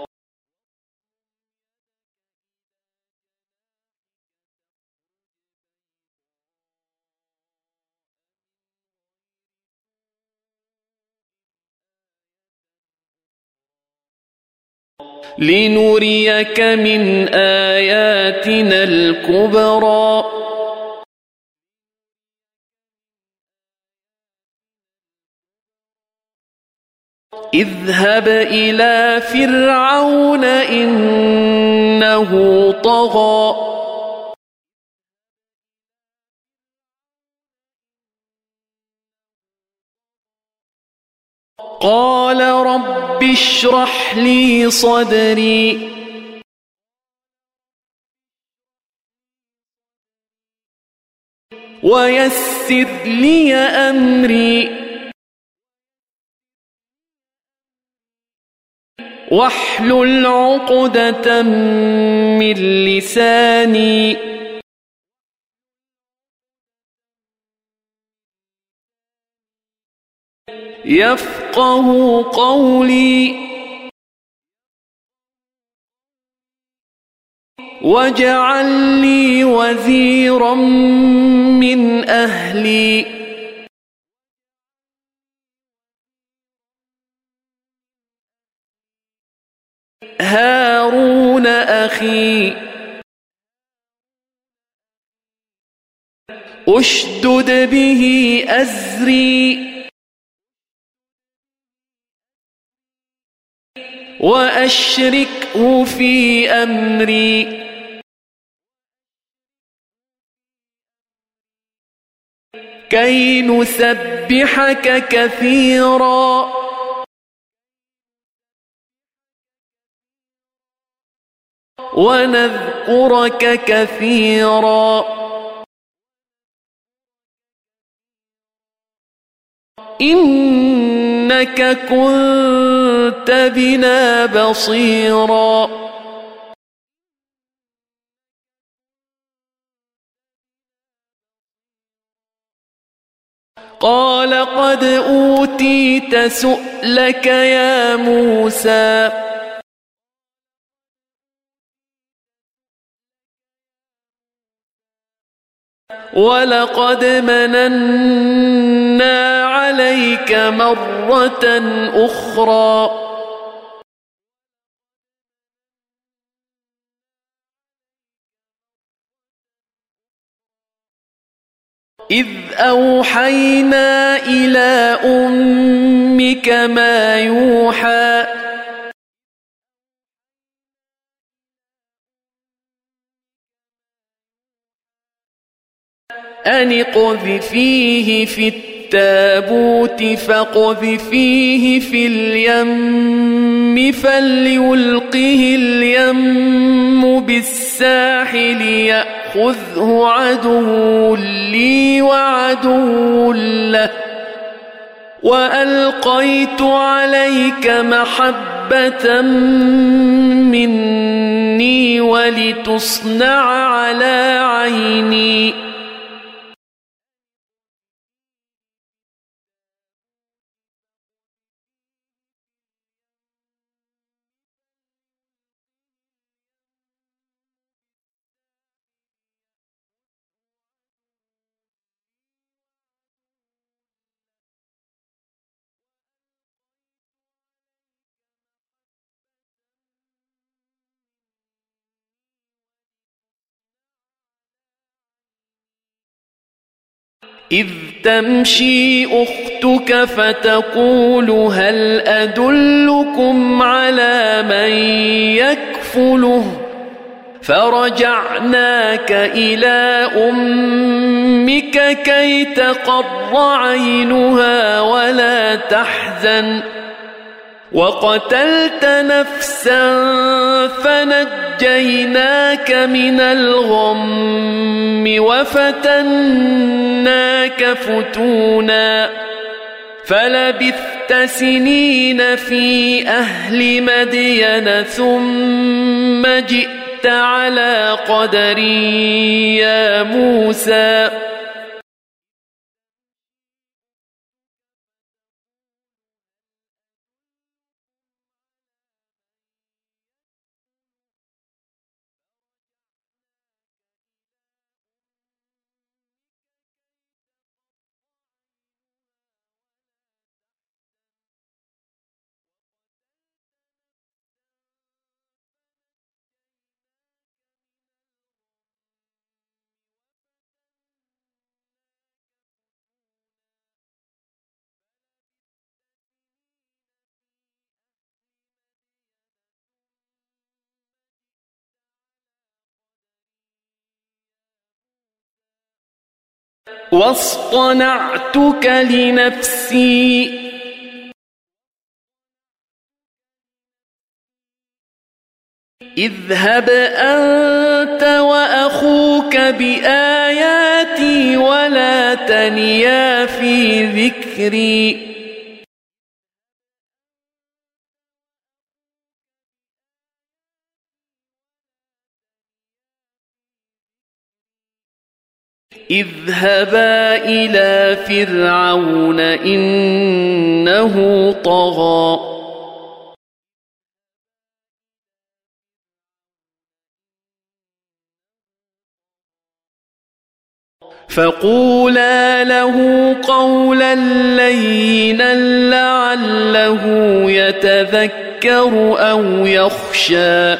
لنريك من آياتنا الكبرى اذهب إلى فرعون إنه طغى قال رب اشرح لي صدري ويسر لي أمري واحلل عقدة من لساني يفقه قولي واجعل لي وزيرا من أهلي هارون أخي أشدد به أزري وأشركه في أمري كي نسبحك كثيرا ونذكرك كثيرا إنك كنت بنا بصيرا قال قد أوتيت سؤلك يا موسى ولقد مننا عليك مرة أخرى إذ أوحينا إلى أمك ما يوحى أن اقذفيه في التابوت فاقذفيه في اليم فليلقه اليم بالساحل يأخذه عدو لي وعدو له وألقيت عليك محبة مني ولتصنع على عيني إذ تمشي أختك فتقول هل أدلكم على من يكفله فرجعناك إلى أمك كي تقر عينها ولا تحزن وقتلت نفسا فنجيناك من الغم وفتناك فتونا فلبثت سنين في أهل مدين ثم جئت على قدر يا موسى واصطنعتك لنفسي اذهب أنت وأخوك بآياتي ولا تنيا في ذكري اذهبا إلى فرعون إنه طغى فقولا له قولا لينا لعله يتذكر أو يخشى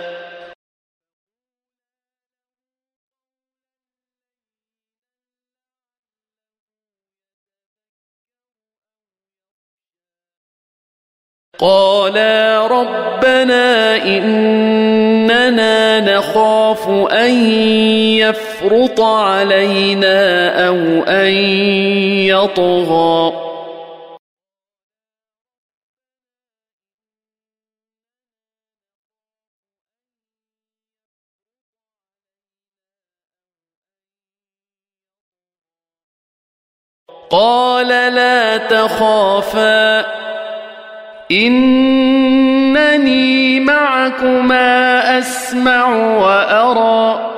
قالا ربنا إننا نخاف أن يفرط علينا أو أن يطغى قال لا تخافا إنني معكما أسمع وأرى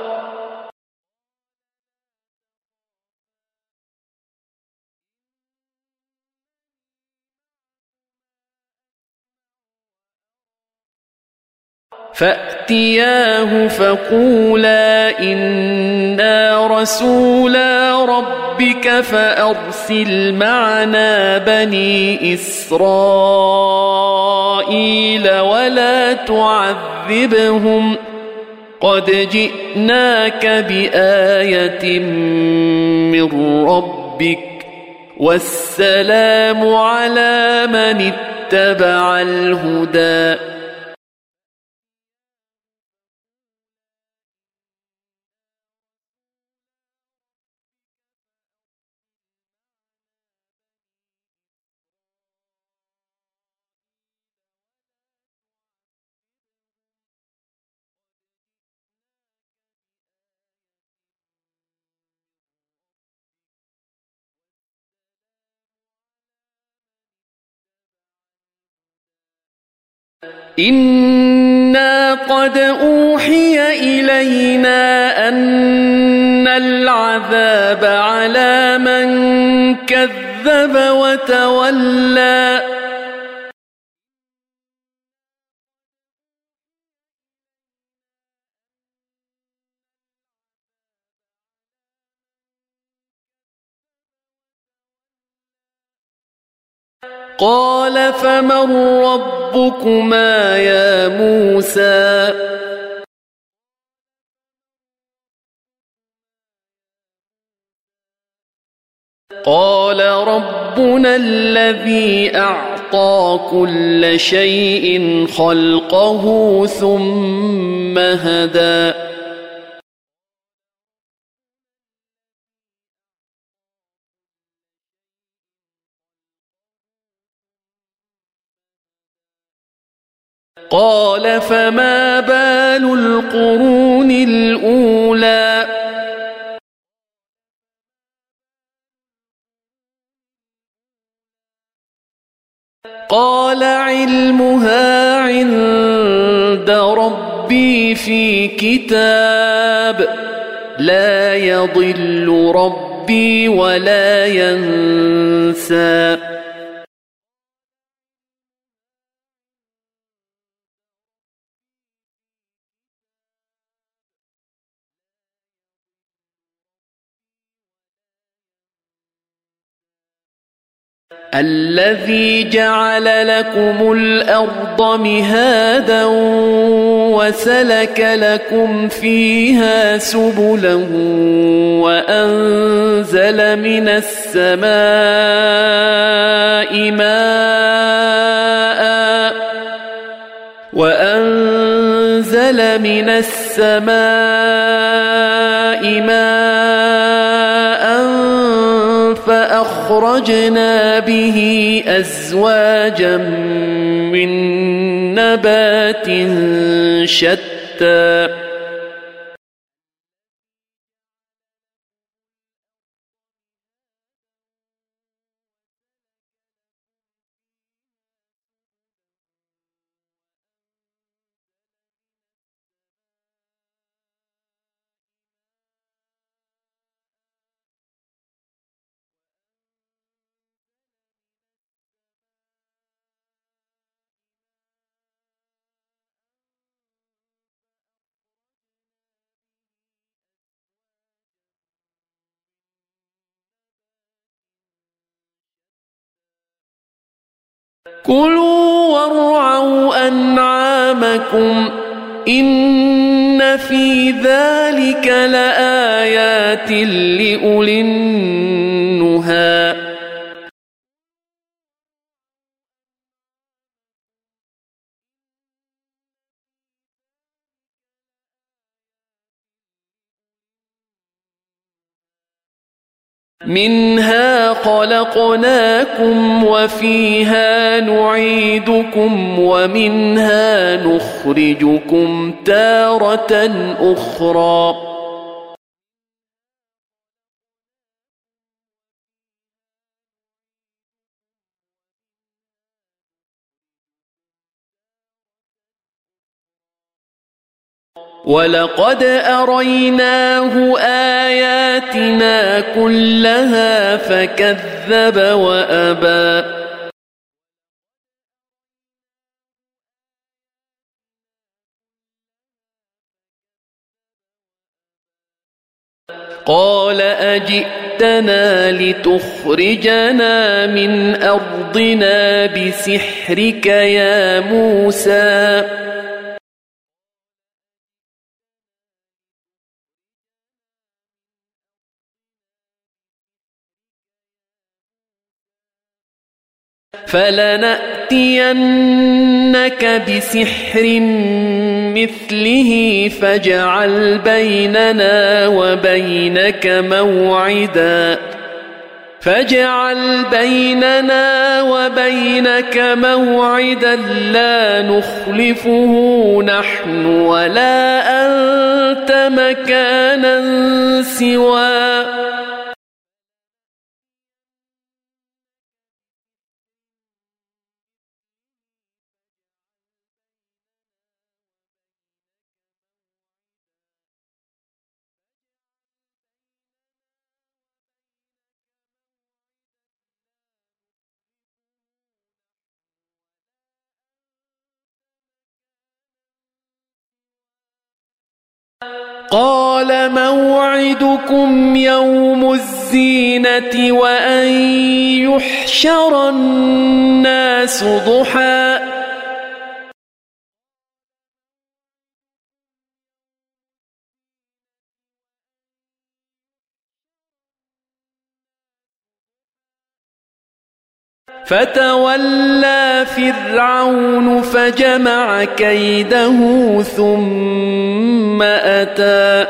فأتياه فقولا إنا رسولا ربك فأرسل معنا بني إسرائيل ولا تعذبهم قد جئناك بآية من ربك والسلام على من اتبع الهدى إنا قد أوحي إلينا أن العذاب على من كذب وتولى قال فمن ربكما يا موسى قال ربنا الذي أعطى كل شيء خلقه ثم هدى قال فما بال القرون الأولى قال علمها عند ربي في كتاب لا يضل ربي ولا ينسى الذي جعل لكم الأرض مهادا وسلك لكم فيها سبلا وأنزل من السماء ماء فأخرجنا به أزواجا من نبات شتى كلوا وارعوا أنعامكم إن في ذلك لآيات لأولي النهى منها خلقناكم وفيها نعيدكم ومنها نخرجكم تارة أخرى ولقد أريناه آياتنا كلها فكذب وأبى قال أجئتنا لتخرجنا من أرضنا بسحرك يا موسى فلنأتينك بسحر مثله فاجعل بيننا وبينك موعدا لا نخلفه نحن ولا أنت مكانا سواه قال موعدكم يوم الزينة وأن يحشر الناس ضحى فتولى فرعون فجمع كيده ثم أتى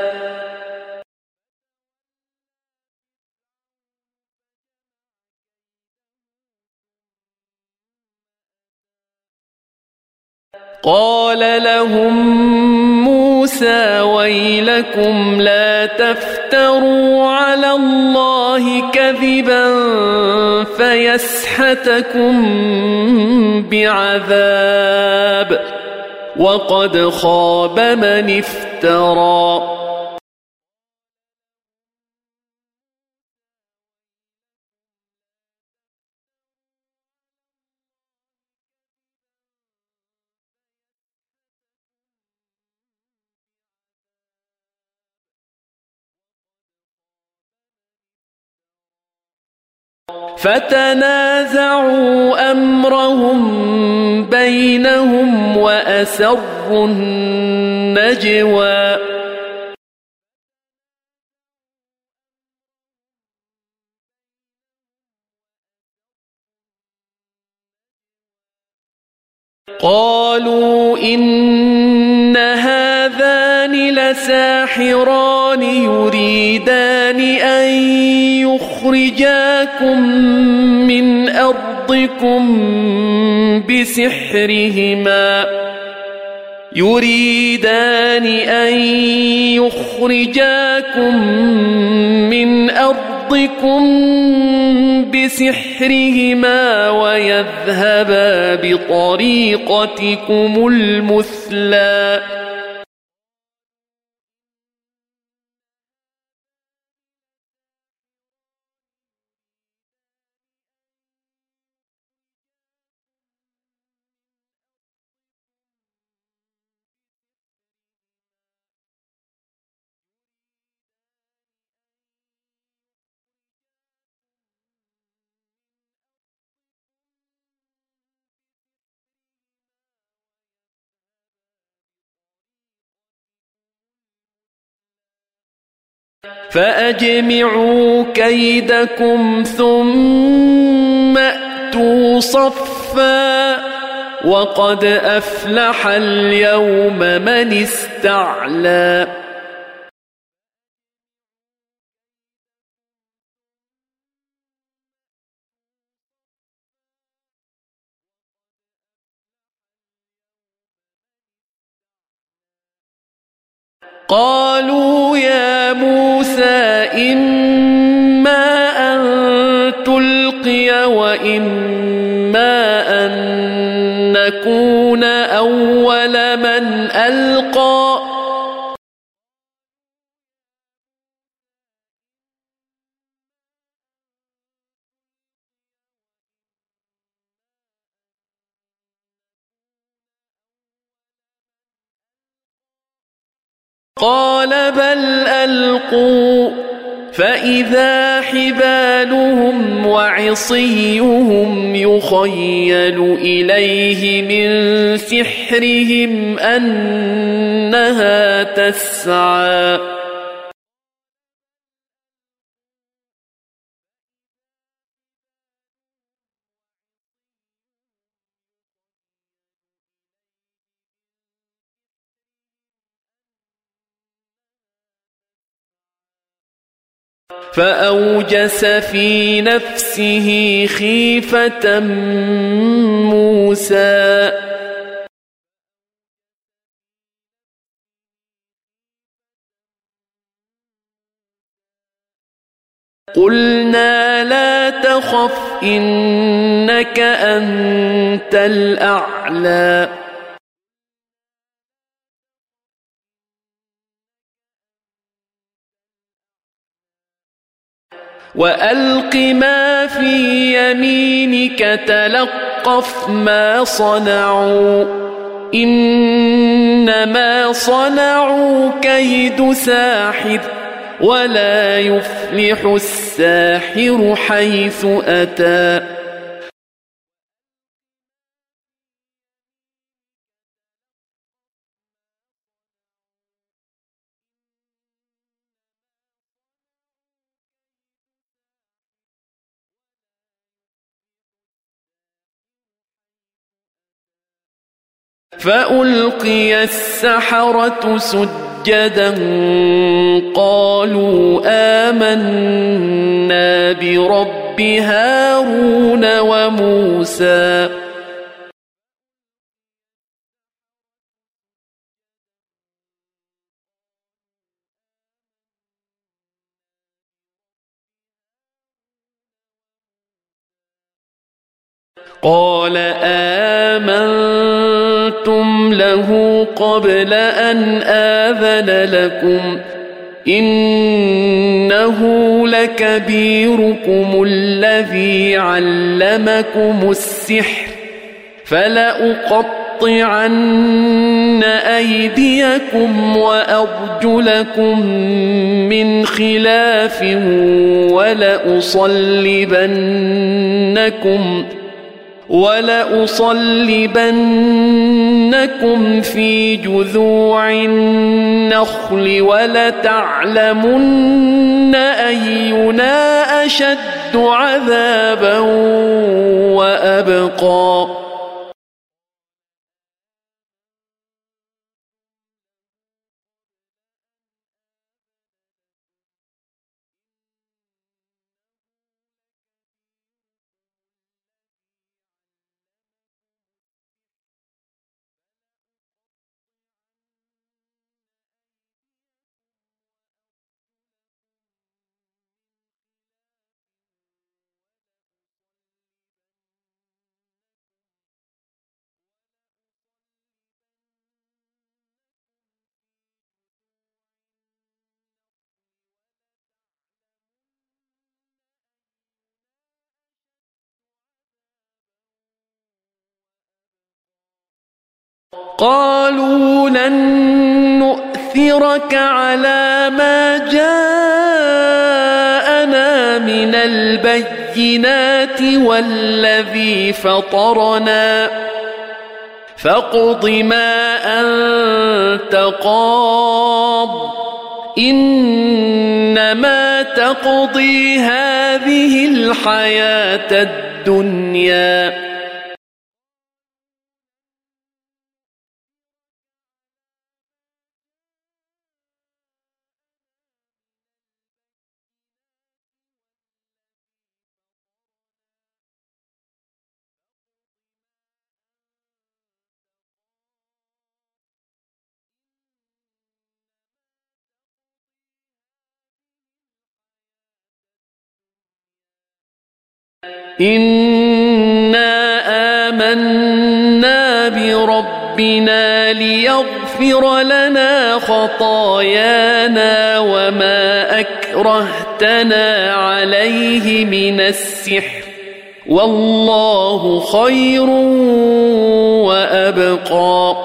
قال لهم موسى ويلكم لا تفتروا على الله كذبا فيسحتكم بعذاب وقد خاب من افترى فتنازعوا أمرهم بينهم وأسروا النجوى قالوا إن هذان لساحران يريدان أن يخرجاكم من أرضكم بسحرهما ويذهبا بطريقتكم المثلى فأجمعوا كيدكم ثم أتوا صفا وقد أفلح اليوم من استعلى قالوا يا موسى إما أن تلقي وإما أن نكون أول من ألقى قال بل ألقوا فإذا حبالهم وعصيهم يخيل إليه من سحرهم أنها تسعى فأوجس في نفسه خيفة موسى قلنا لا تخف إنك أنت الأعلى وألق ما في يمينك تلقف ما صنعوا إنما صنعوا كيد ساحر ولا يفلح الساحر حيث أتى فألقي السحرة سجدا قالوا آمنا برب هارون وموسى قال آمنتم له قبل أن آذن لكم إنه لكبيركم الذي علمكم السحر فلأقطعن أيديكم وأرجلكم من خلاف ولأصلبنكم في جذوع النخل ولتعلمن أينا أشد عذابا وأبقى قالوا لن نؤثرك على ما جاءنا من البينات والذي فطرنا فاقض ما أنت قاض إنما تقضي هذه الحياة الدنيا إنا آمنا بربنا ليغفر لنا خطايانا وما أكرهتنا عليه من السحر والله خير وأبقى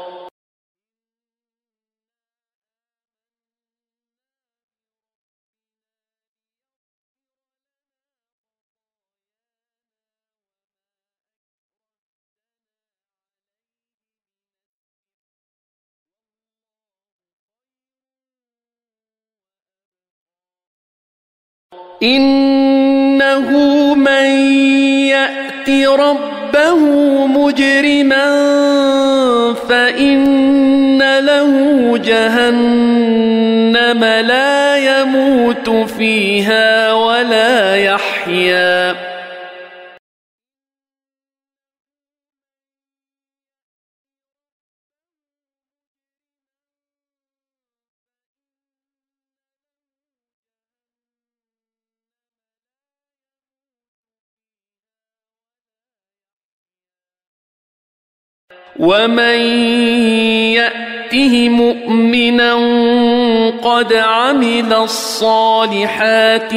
إنه من يأت ربه مجرما فإن له جهنم لا يموت فيها ولا يحيا ومن يأته مؤمنا قد عمل الصالحات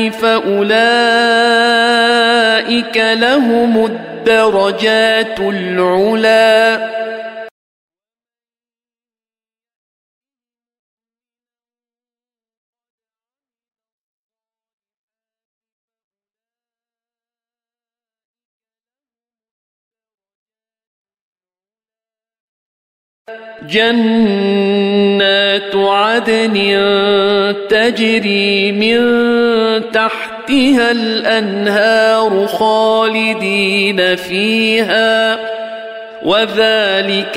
فأولئك لهم الدرجات العلى جنات عدن تجري من تحتها الأنهار خالدين فيها وذلك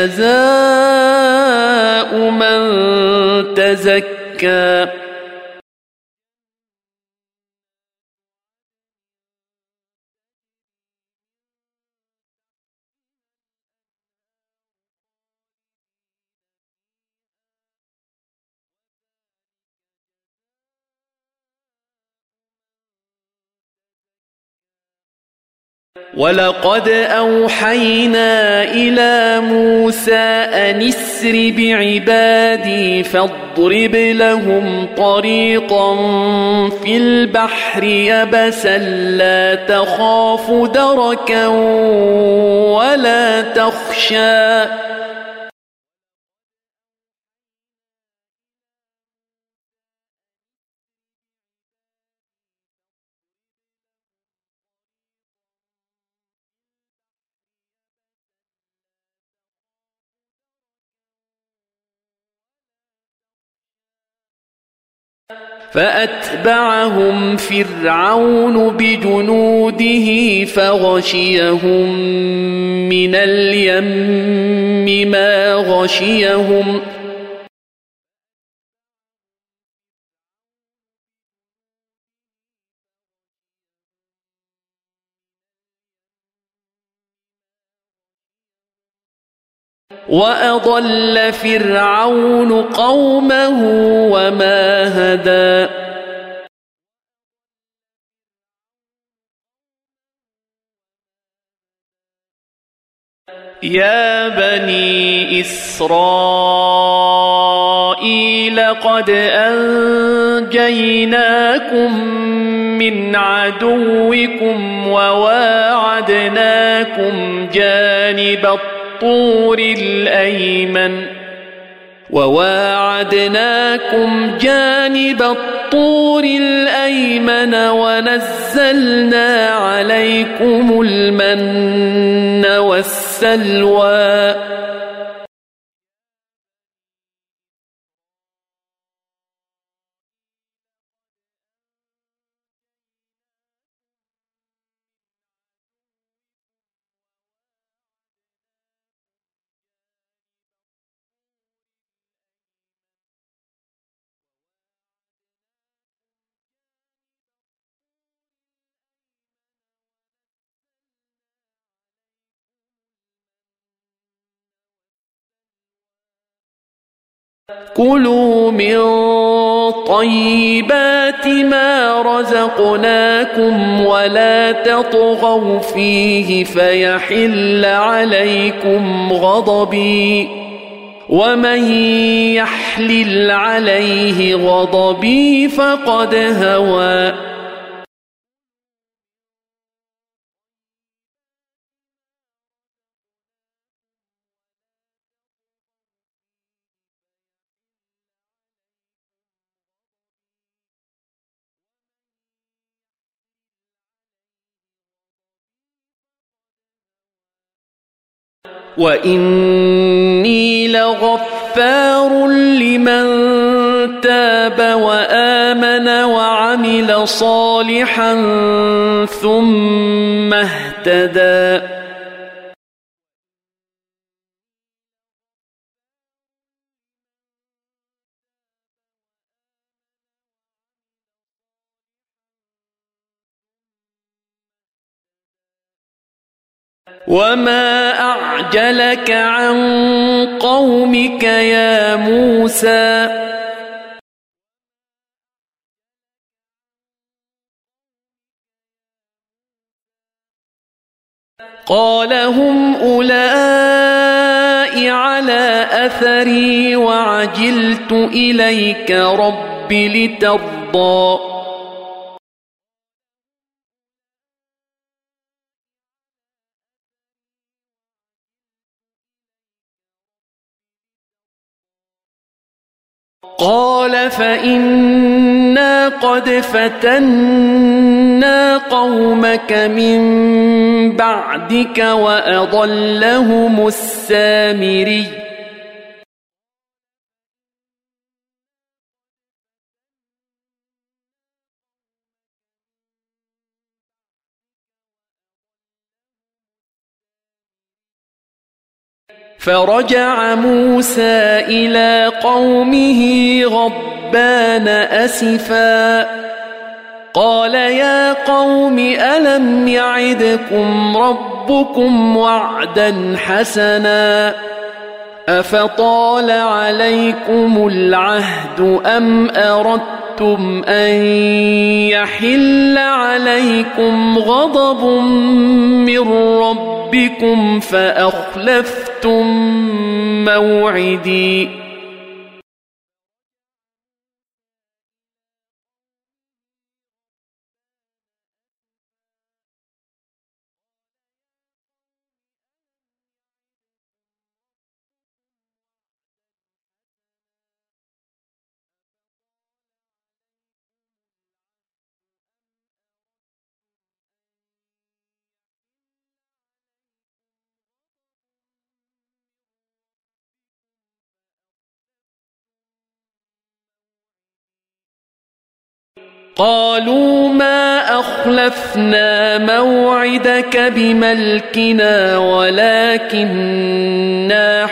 جزاء من تزكى ولقد أوحينا إلى موسى أن اسر بعبادي فاضرب لهم طريقا في البحر يبسا لا تخاف دركا ولا تخشى فأتبعهم فرعون بجنوده فغشيهم من اليم ما غشيهم وأضل فرعون قومه وما هدى يا بني إسرائيل قد أنجيناكم من عدوكم وواعدناكم جانب الطور الأيمن ونزلنا عليكم المن والسلوى كلوا من طيبات ما رزقناكم ولا تطغوا فيه فيحل عليكم غضبي ومن يحلل عليه غضبي فقد هوى وإني لغفار لمن تاب وآمن وعمل صالحا ثم اهتدى وما أعجلك عن قومك يا موسى قال هم أولئك على أثري وعجلت إليك رب لترضى قال فإنا قد فتنا قومك من بعدك وأضلهم السامري فرجع موسى إلى قومه غضبان أسفا قال يا قوم ألم يعدكم ربكم وعدا حسنا أفطال عليكم العهد أم أردتم أن يحل عليكم غضب من ربكم فأخلفتم موعدي قالوا ما أخلفنا موعدك بملكنا ولكننا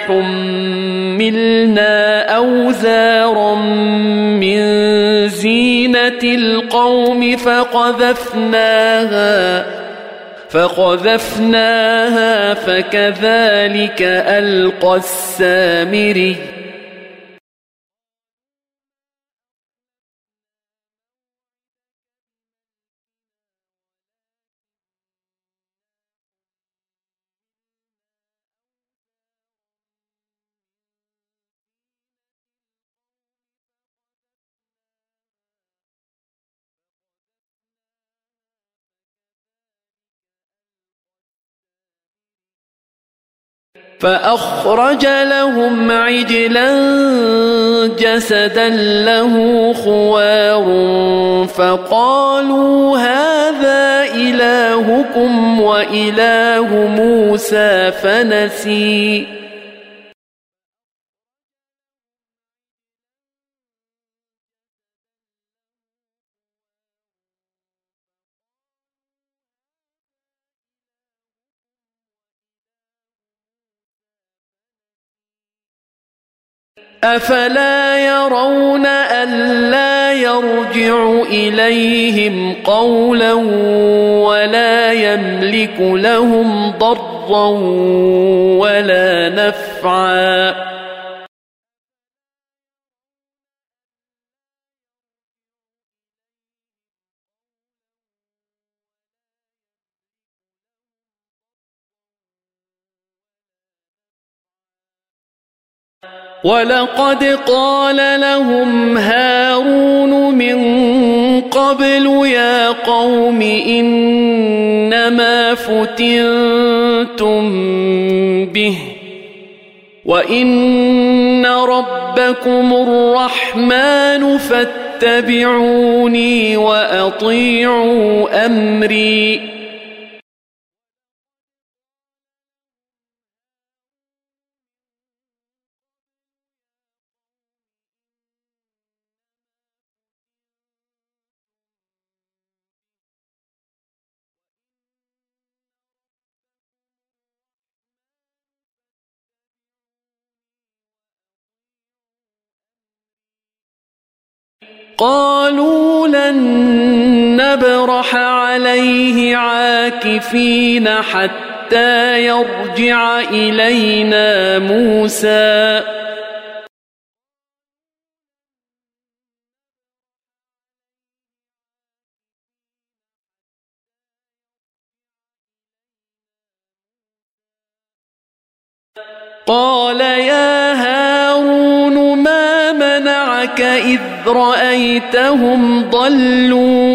حملنا أوزارا من زينة القوم فقذفناها فكذلك ألقى السامري فأخرج لهم عجلا جسدا له خوار فقالوا هذا إلهكم وإله موسى فنسي أفلا يرون ألا يرجع إليهم قولا ولا يملك لهم ضرا ولا نفعا ولقد قال لهم هارون من قبل يا قوم إنما فتنتم به وإن ربكم الرحمن فاتبعوني وأطيعوا أمري قالوا لن نبرح عليه عاكفين حتى يرجع إلينا موسى قال يا هارون ما منعك إذ رأيتهم ضلوا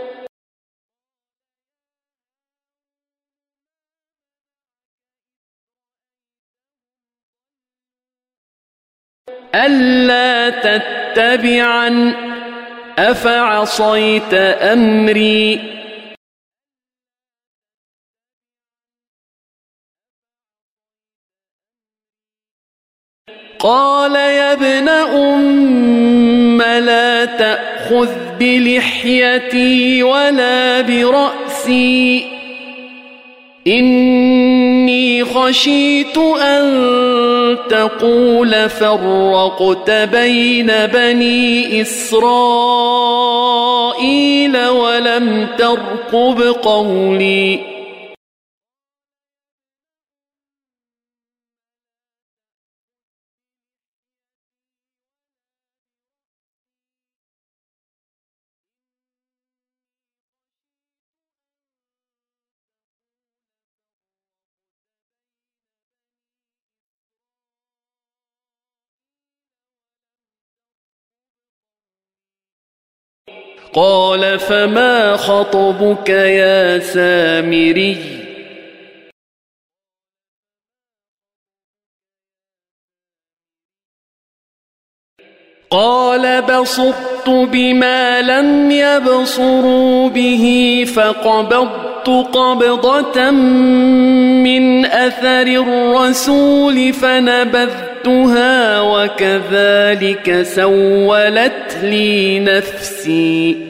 ألا تتبعن أفعصيت أمري قال يا ابن أم لا تأخذ بلحيتي ولا برأسي إني إني خشيت أن تقول فرقت بين بني إسرائيل ولم ترقب قولي قال فما خطبك يا سامري قال بصرت بما لم يبصروا به فقبضت قبضة من أثر الرسول فنبذتها وكذلك سولت لي نفسي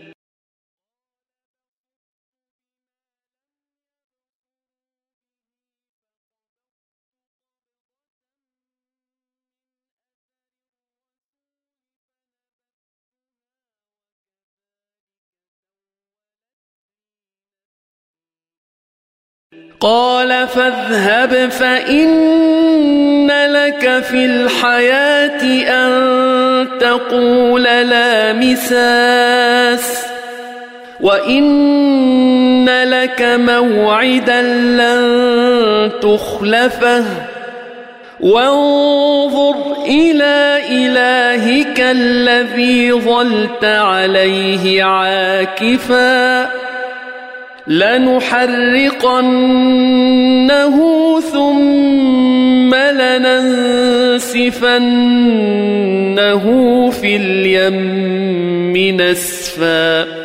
قال فاذهب فإن لك في الحياة أن تقول لا مساس وإن لك موعدا لن تخلفه وانظر إلى إلهك الذي ظلت عليه عاكفا لنحرقنه ثم لننسفنه في اليم نسفا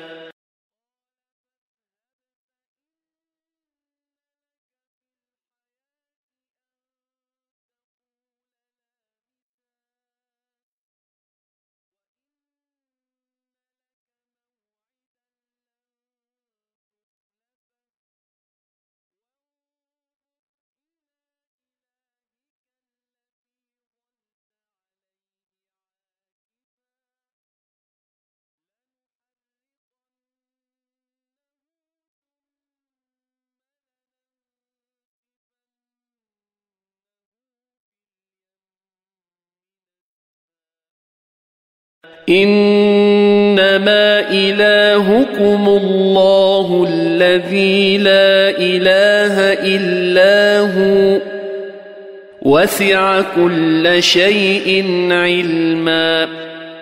إنما إلهكم الله الذي لا إله إلا هو وسع كل شيء علما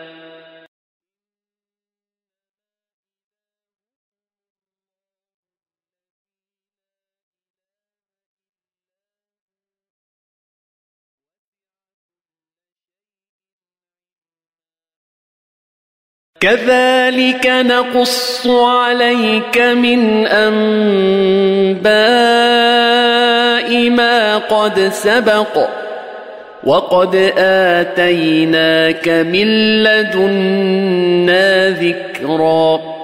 كذلك نقص عليك من أنباء ما قد سبق وقد آتيناك من لدنا ذكرا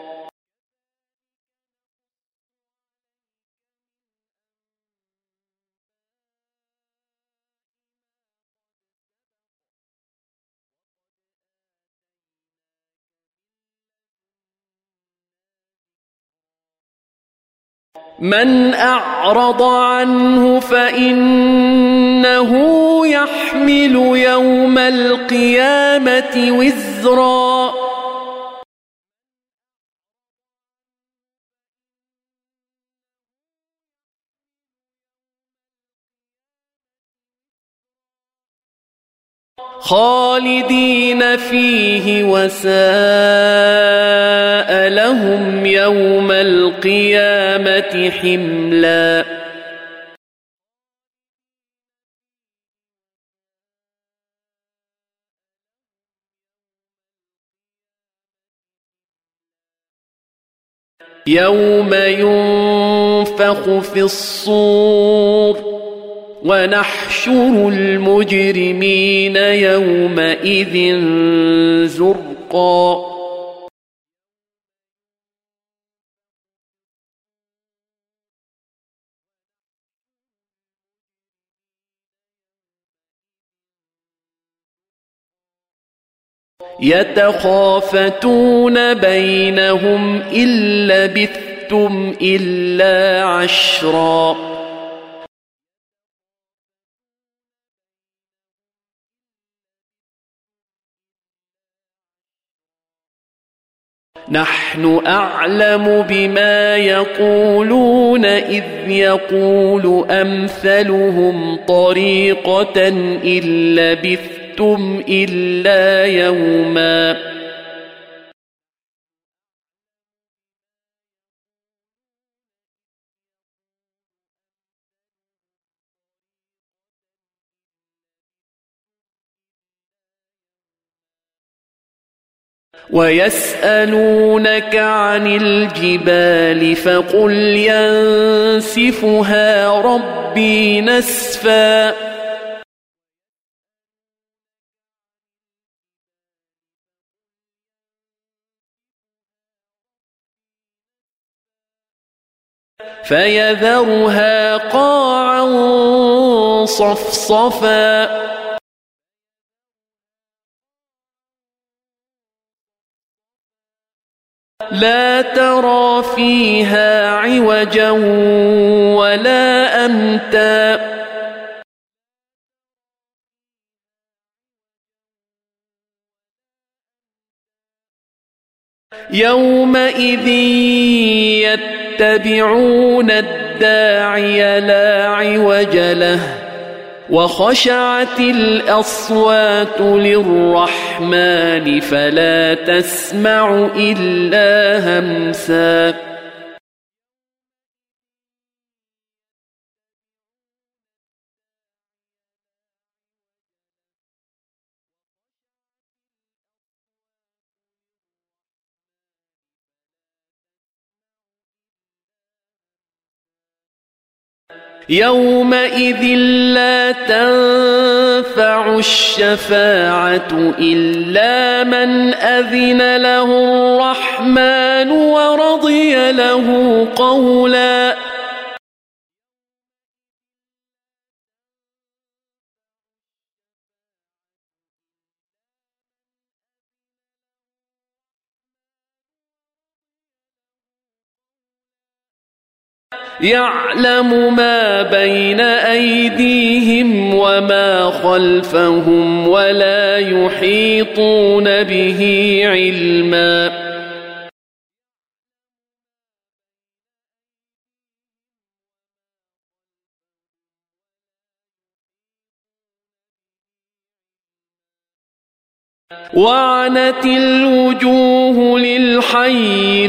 من أعرض عنه فإنه يحمل يوم القيامة وزرا خالدين فيه وساء لهم يوم القيامة حملا يوم ينفخ في الصور ونحشر المجرمين يومئذ زرقا يتخافتون بينهم إن لبثتم إلا عشرا نحن أعلم بما يقولون إذ يقول أمثلهم طريقة إن لبثتم إلا يوما ويسألونك عن الجبال فقل ينسفها ربي نسفا فيذرها قاعا صفصفا لا ترى فيها عوجا ولا أمتا يومئذ يتبعون الداعي لا عوج له وخشعت الأصوات للرحمن فلا تسمع إلا همسا يومئذ لا تنفع الشفاعة إلا من أذن له الرحمن ورضي له قولا يعلم ما بين أيديهم وما خلفهم ولا يحيطون به علما وعنت الوجوه للحي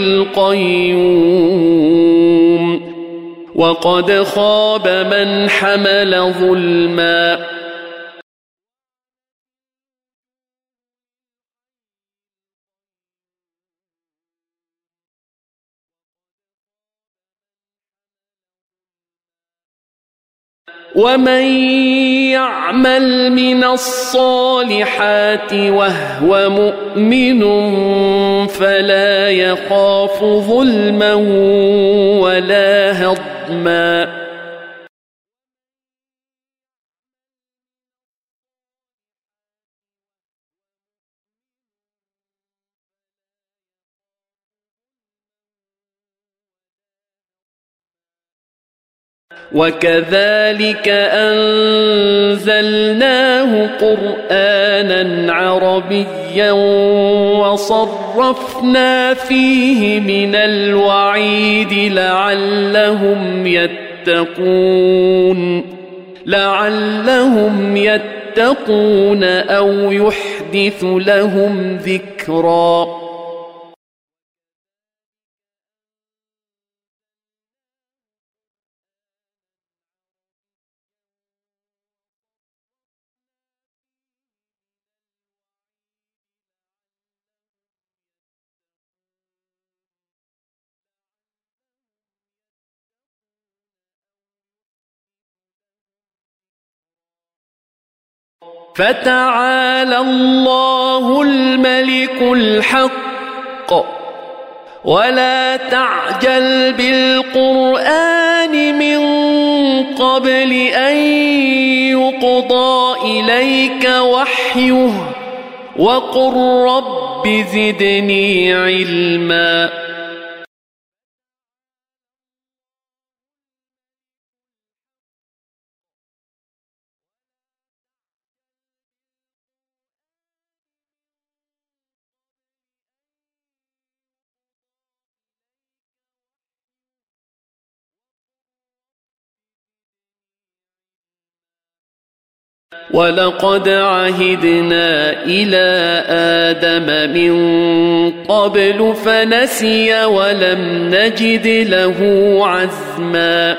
القيوم وقد خاب من حمل ظلما ومن يعمل من الصالحات وهو مؤمن فلا يخاف ظلما ولا هضما وكذلك أنزلناه قرآنا عربيا وصرفنا فيه من الوعيد لعلهم يتقون أو يحدث لهم ذكرا فتعالى الله الملك الحق ولا تعجل بالقرآن من قبل أن يقضى إليك وحيه وقل رب زدني علما. ولقد عهدنا إلى آدم من قبل فنسي ولم نجد له عزما.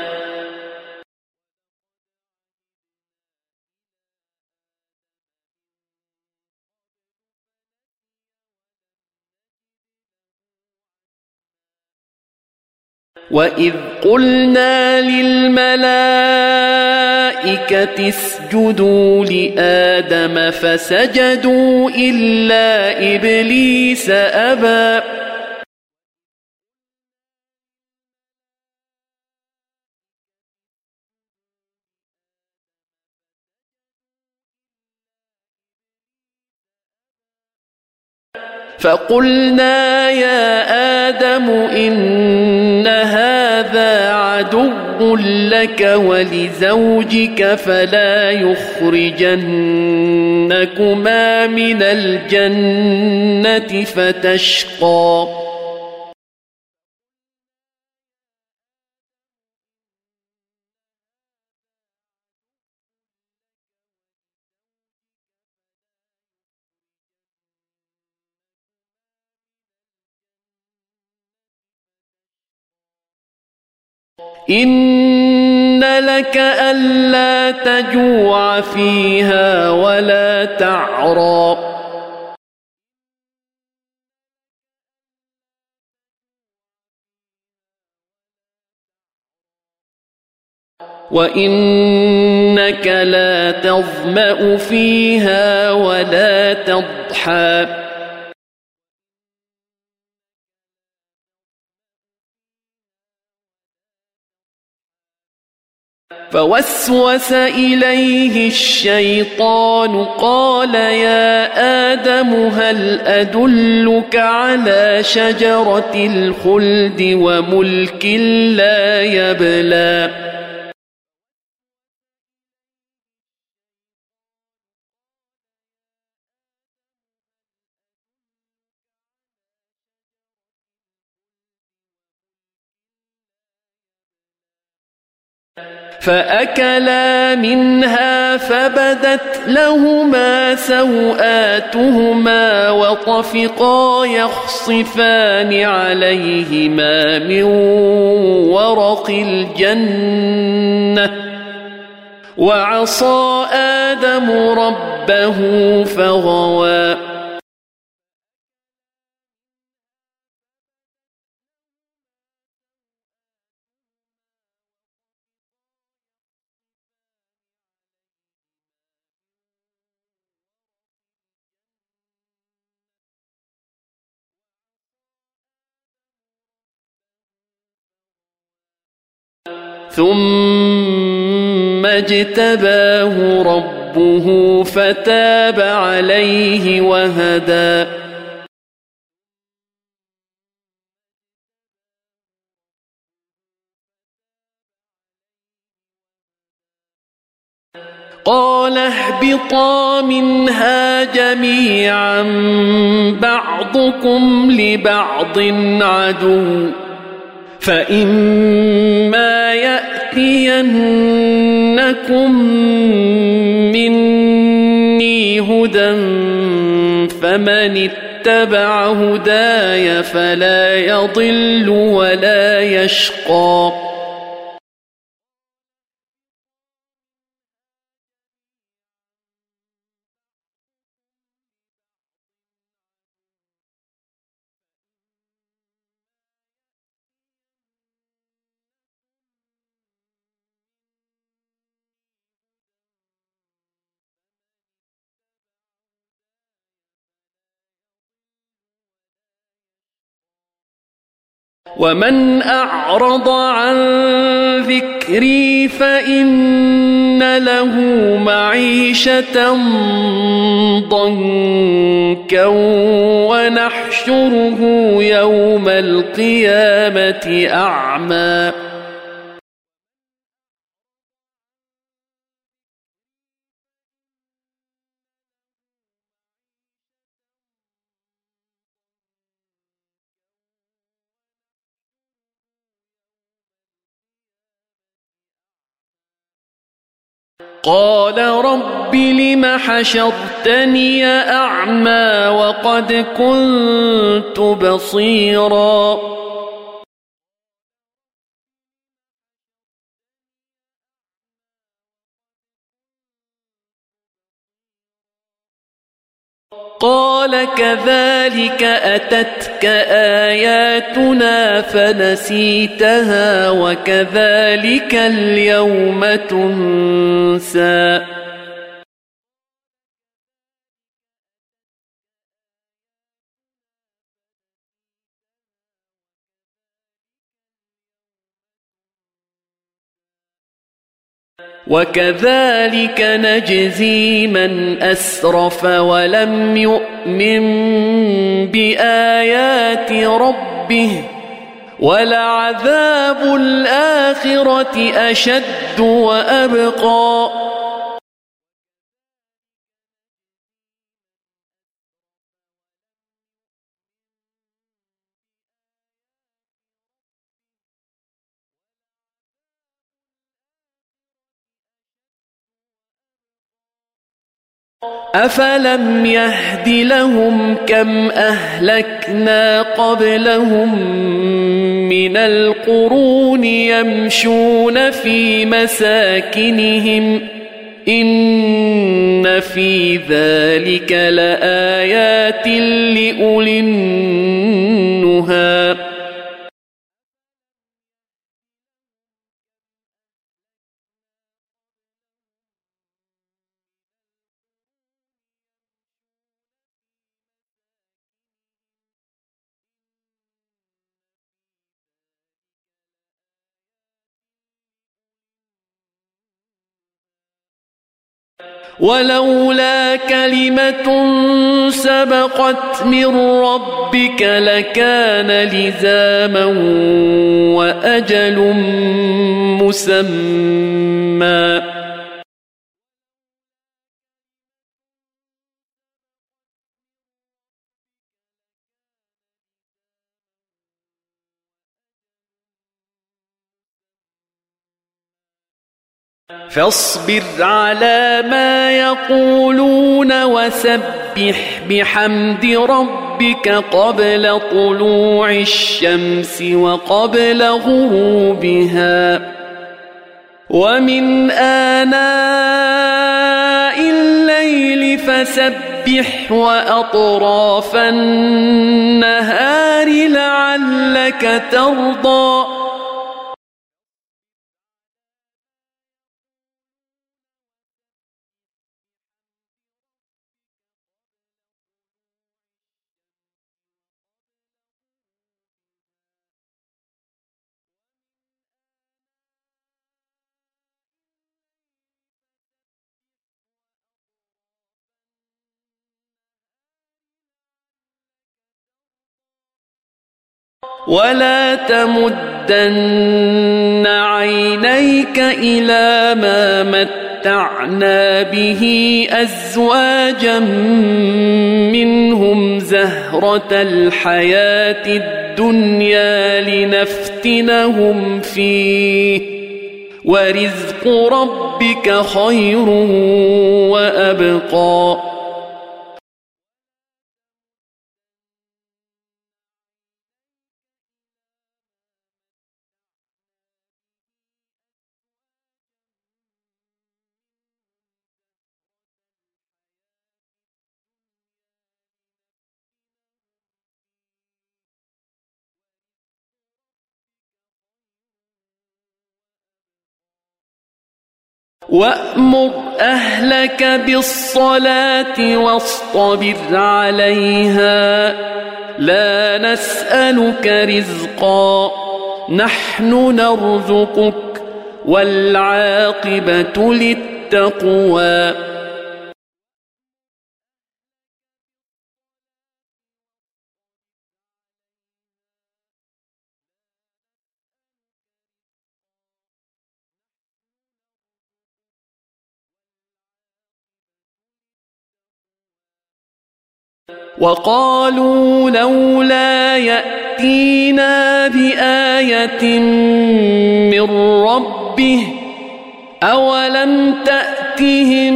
وإذ قلنا للملائكة اسجدوا لآدم فسجدوا إلا إبليس أبى. فقلنا يا آدم إن هذا عدو لك ولزوجك فلا يخرجنكما من الجنة فتشقى. إن لك ألا تجوع فيها ولا تعرى وإنك لا تظمأ فيها ولا تضحى فوسوس إليه الشيطان قال يا آدم هل أدلك على شجرة الخلد وملك لا يبلى. فأكلا منها فبدت لهما سوآتهما وطفقا يخصفان عليهما من ورق الجنة وعصى آدم ربه فغوى. ثم اجتباه ربه فتاب عليه وهدى. قال اهبطا منها جميعا بعضكم لبعض عدو فإما يأتينكم مني هدى فمن اتبع هداي فلا يضل ولا يشقى. ومن أعرض عن ذكري فإن له معيشة ضنكا ونحشره يوم القيامة أعمى قال رب لم حشرتني أعمى وقد كنت بصيرا قال كذلك أتتك آياتنا فنسيتها وكذلك اليوم تنسى وكذلك نجزي من أسرف ولم يؤمن بآيات ربه ولعذاب الآخرة أشد وأبقى أفلم يهد لهم كم أهلكنا قبلهم من القرون يمشون في مساكنهم إن في ذلك لآيات لأولي النهى ولولا كلمة سبقت من ربك لكان لزاما وأجل مسمى فاصبر على ما يقولون وسبح بحمد ربك قبل طلوع الشمس وقبل غروبها ومن آناء الليل فسبح وأطراف النهار لعلك ترضى ولا تمدن عينيك إلى ما متعنا به أزواجا منهم زهرة الحياة الدنيا لنفتنهم فيه ورزق ربك خير وأبقى وأمر أهلك بالصلاة واصطبر عليها لا نسألك رزقا نحن نرزقك والعاقبة للتقوى وقالوا لولا يأتينا بآية من ربه أولم تأتهم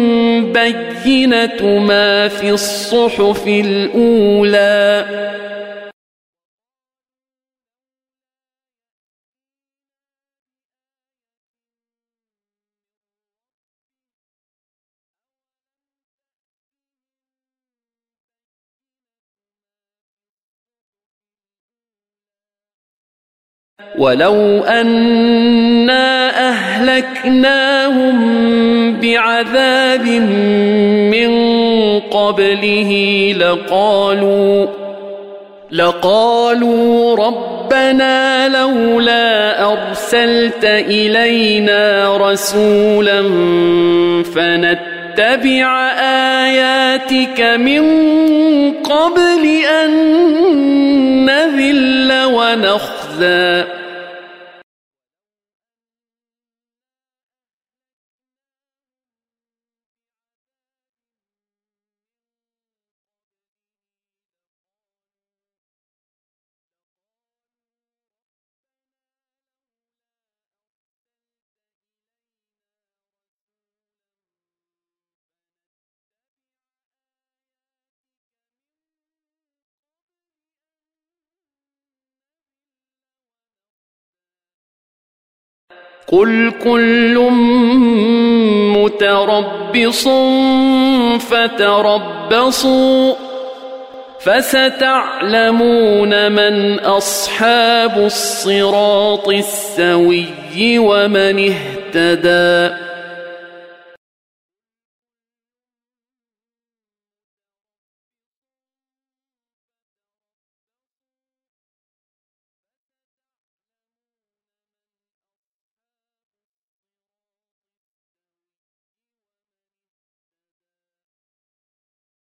بينة ما في الصحف الأولى ولو أنا أهلكناهم بعذاب من قبله لقالوا ربنا لولا أرسلت إلينا رسولا فنتبع آياتك من قبل أن نذل ونخزى قل كل متربص فتربصوا فستعلمون من أصحاب الصراط السوي ومن اهتدى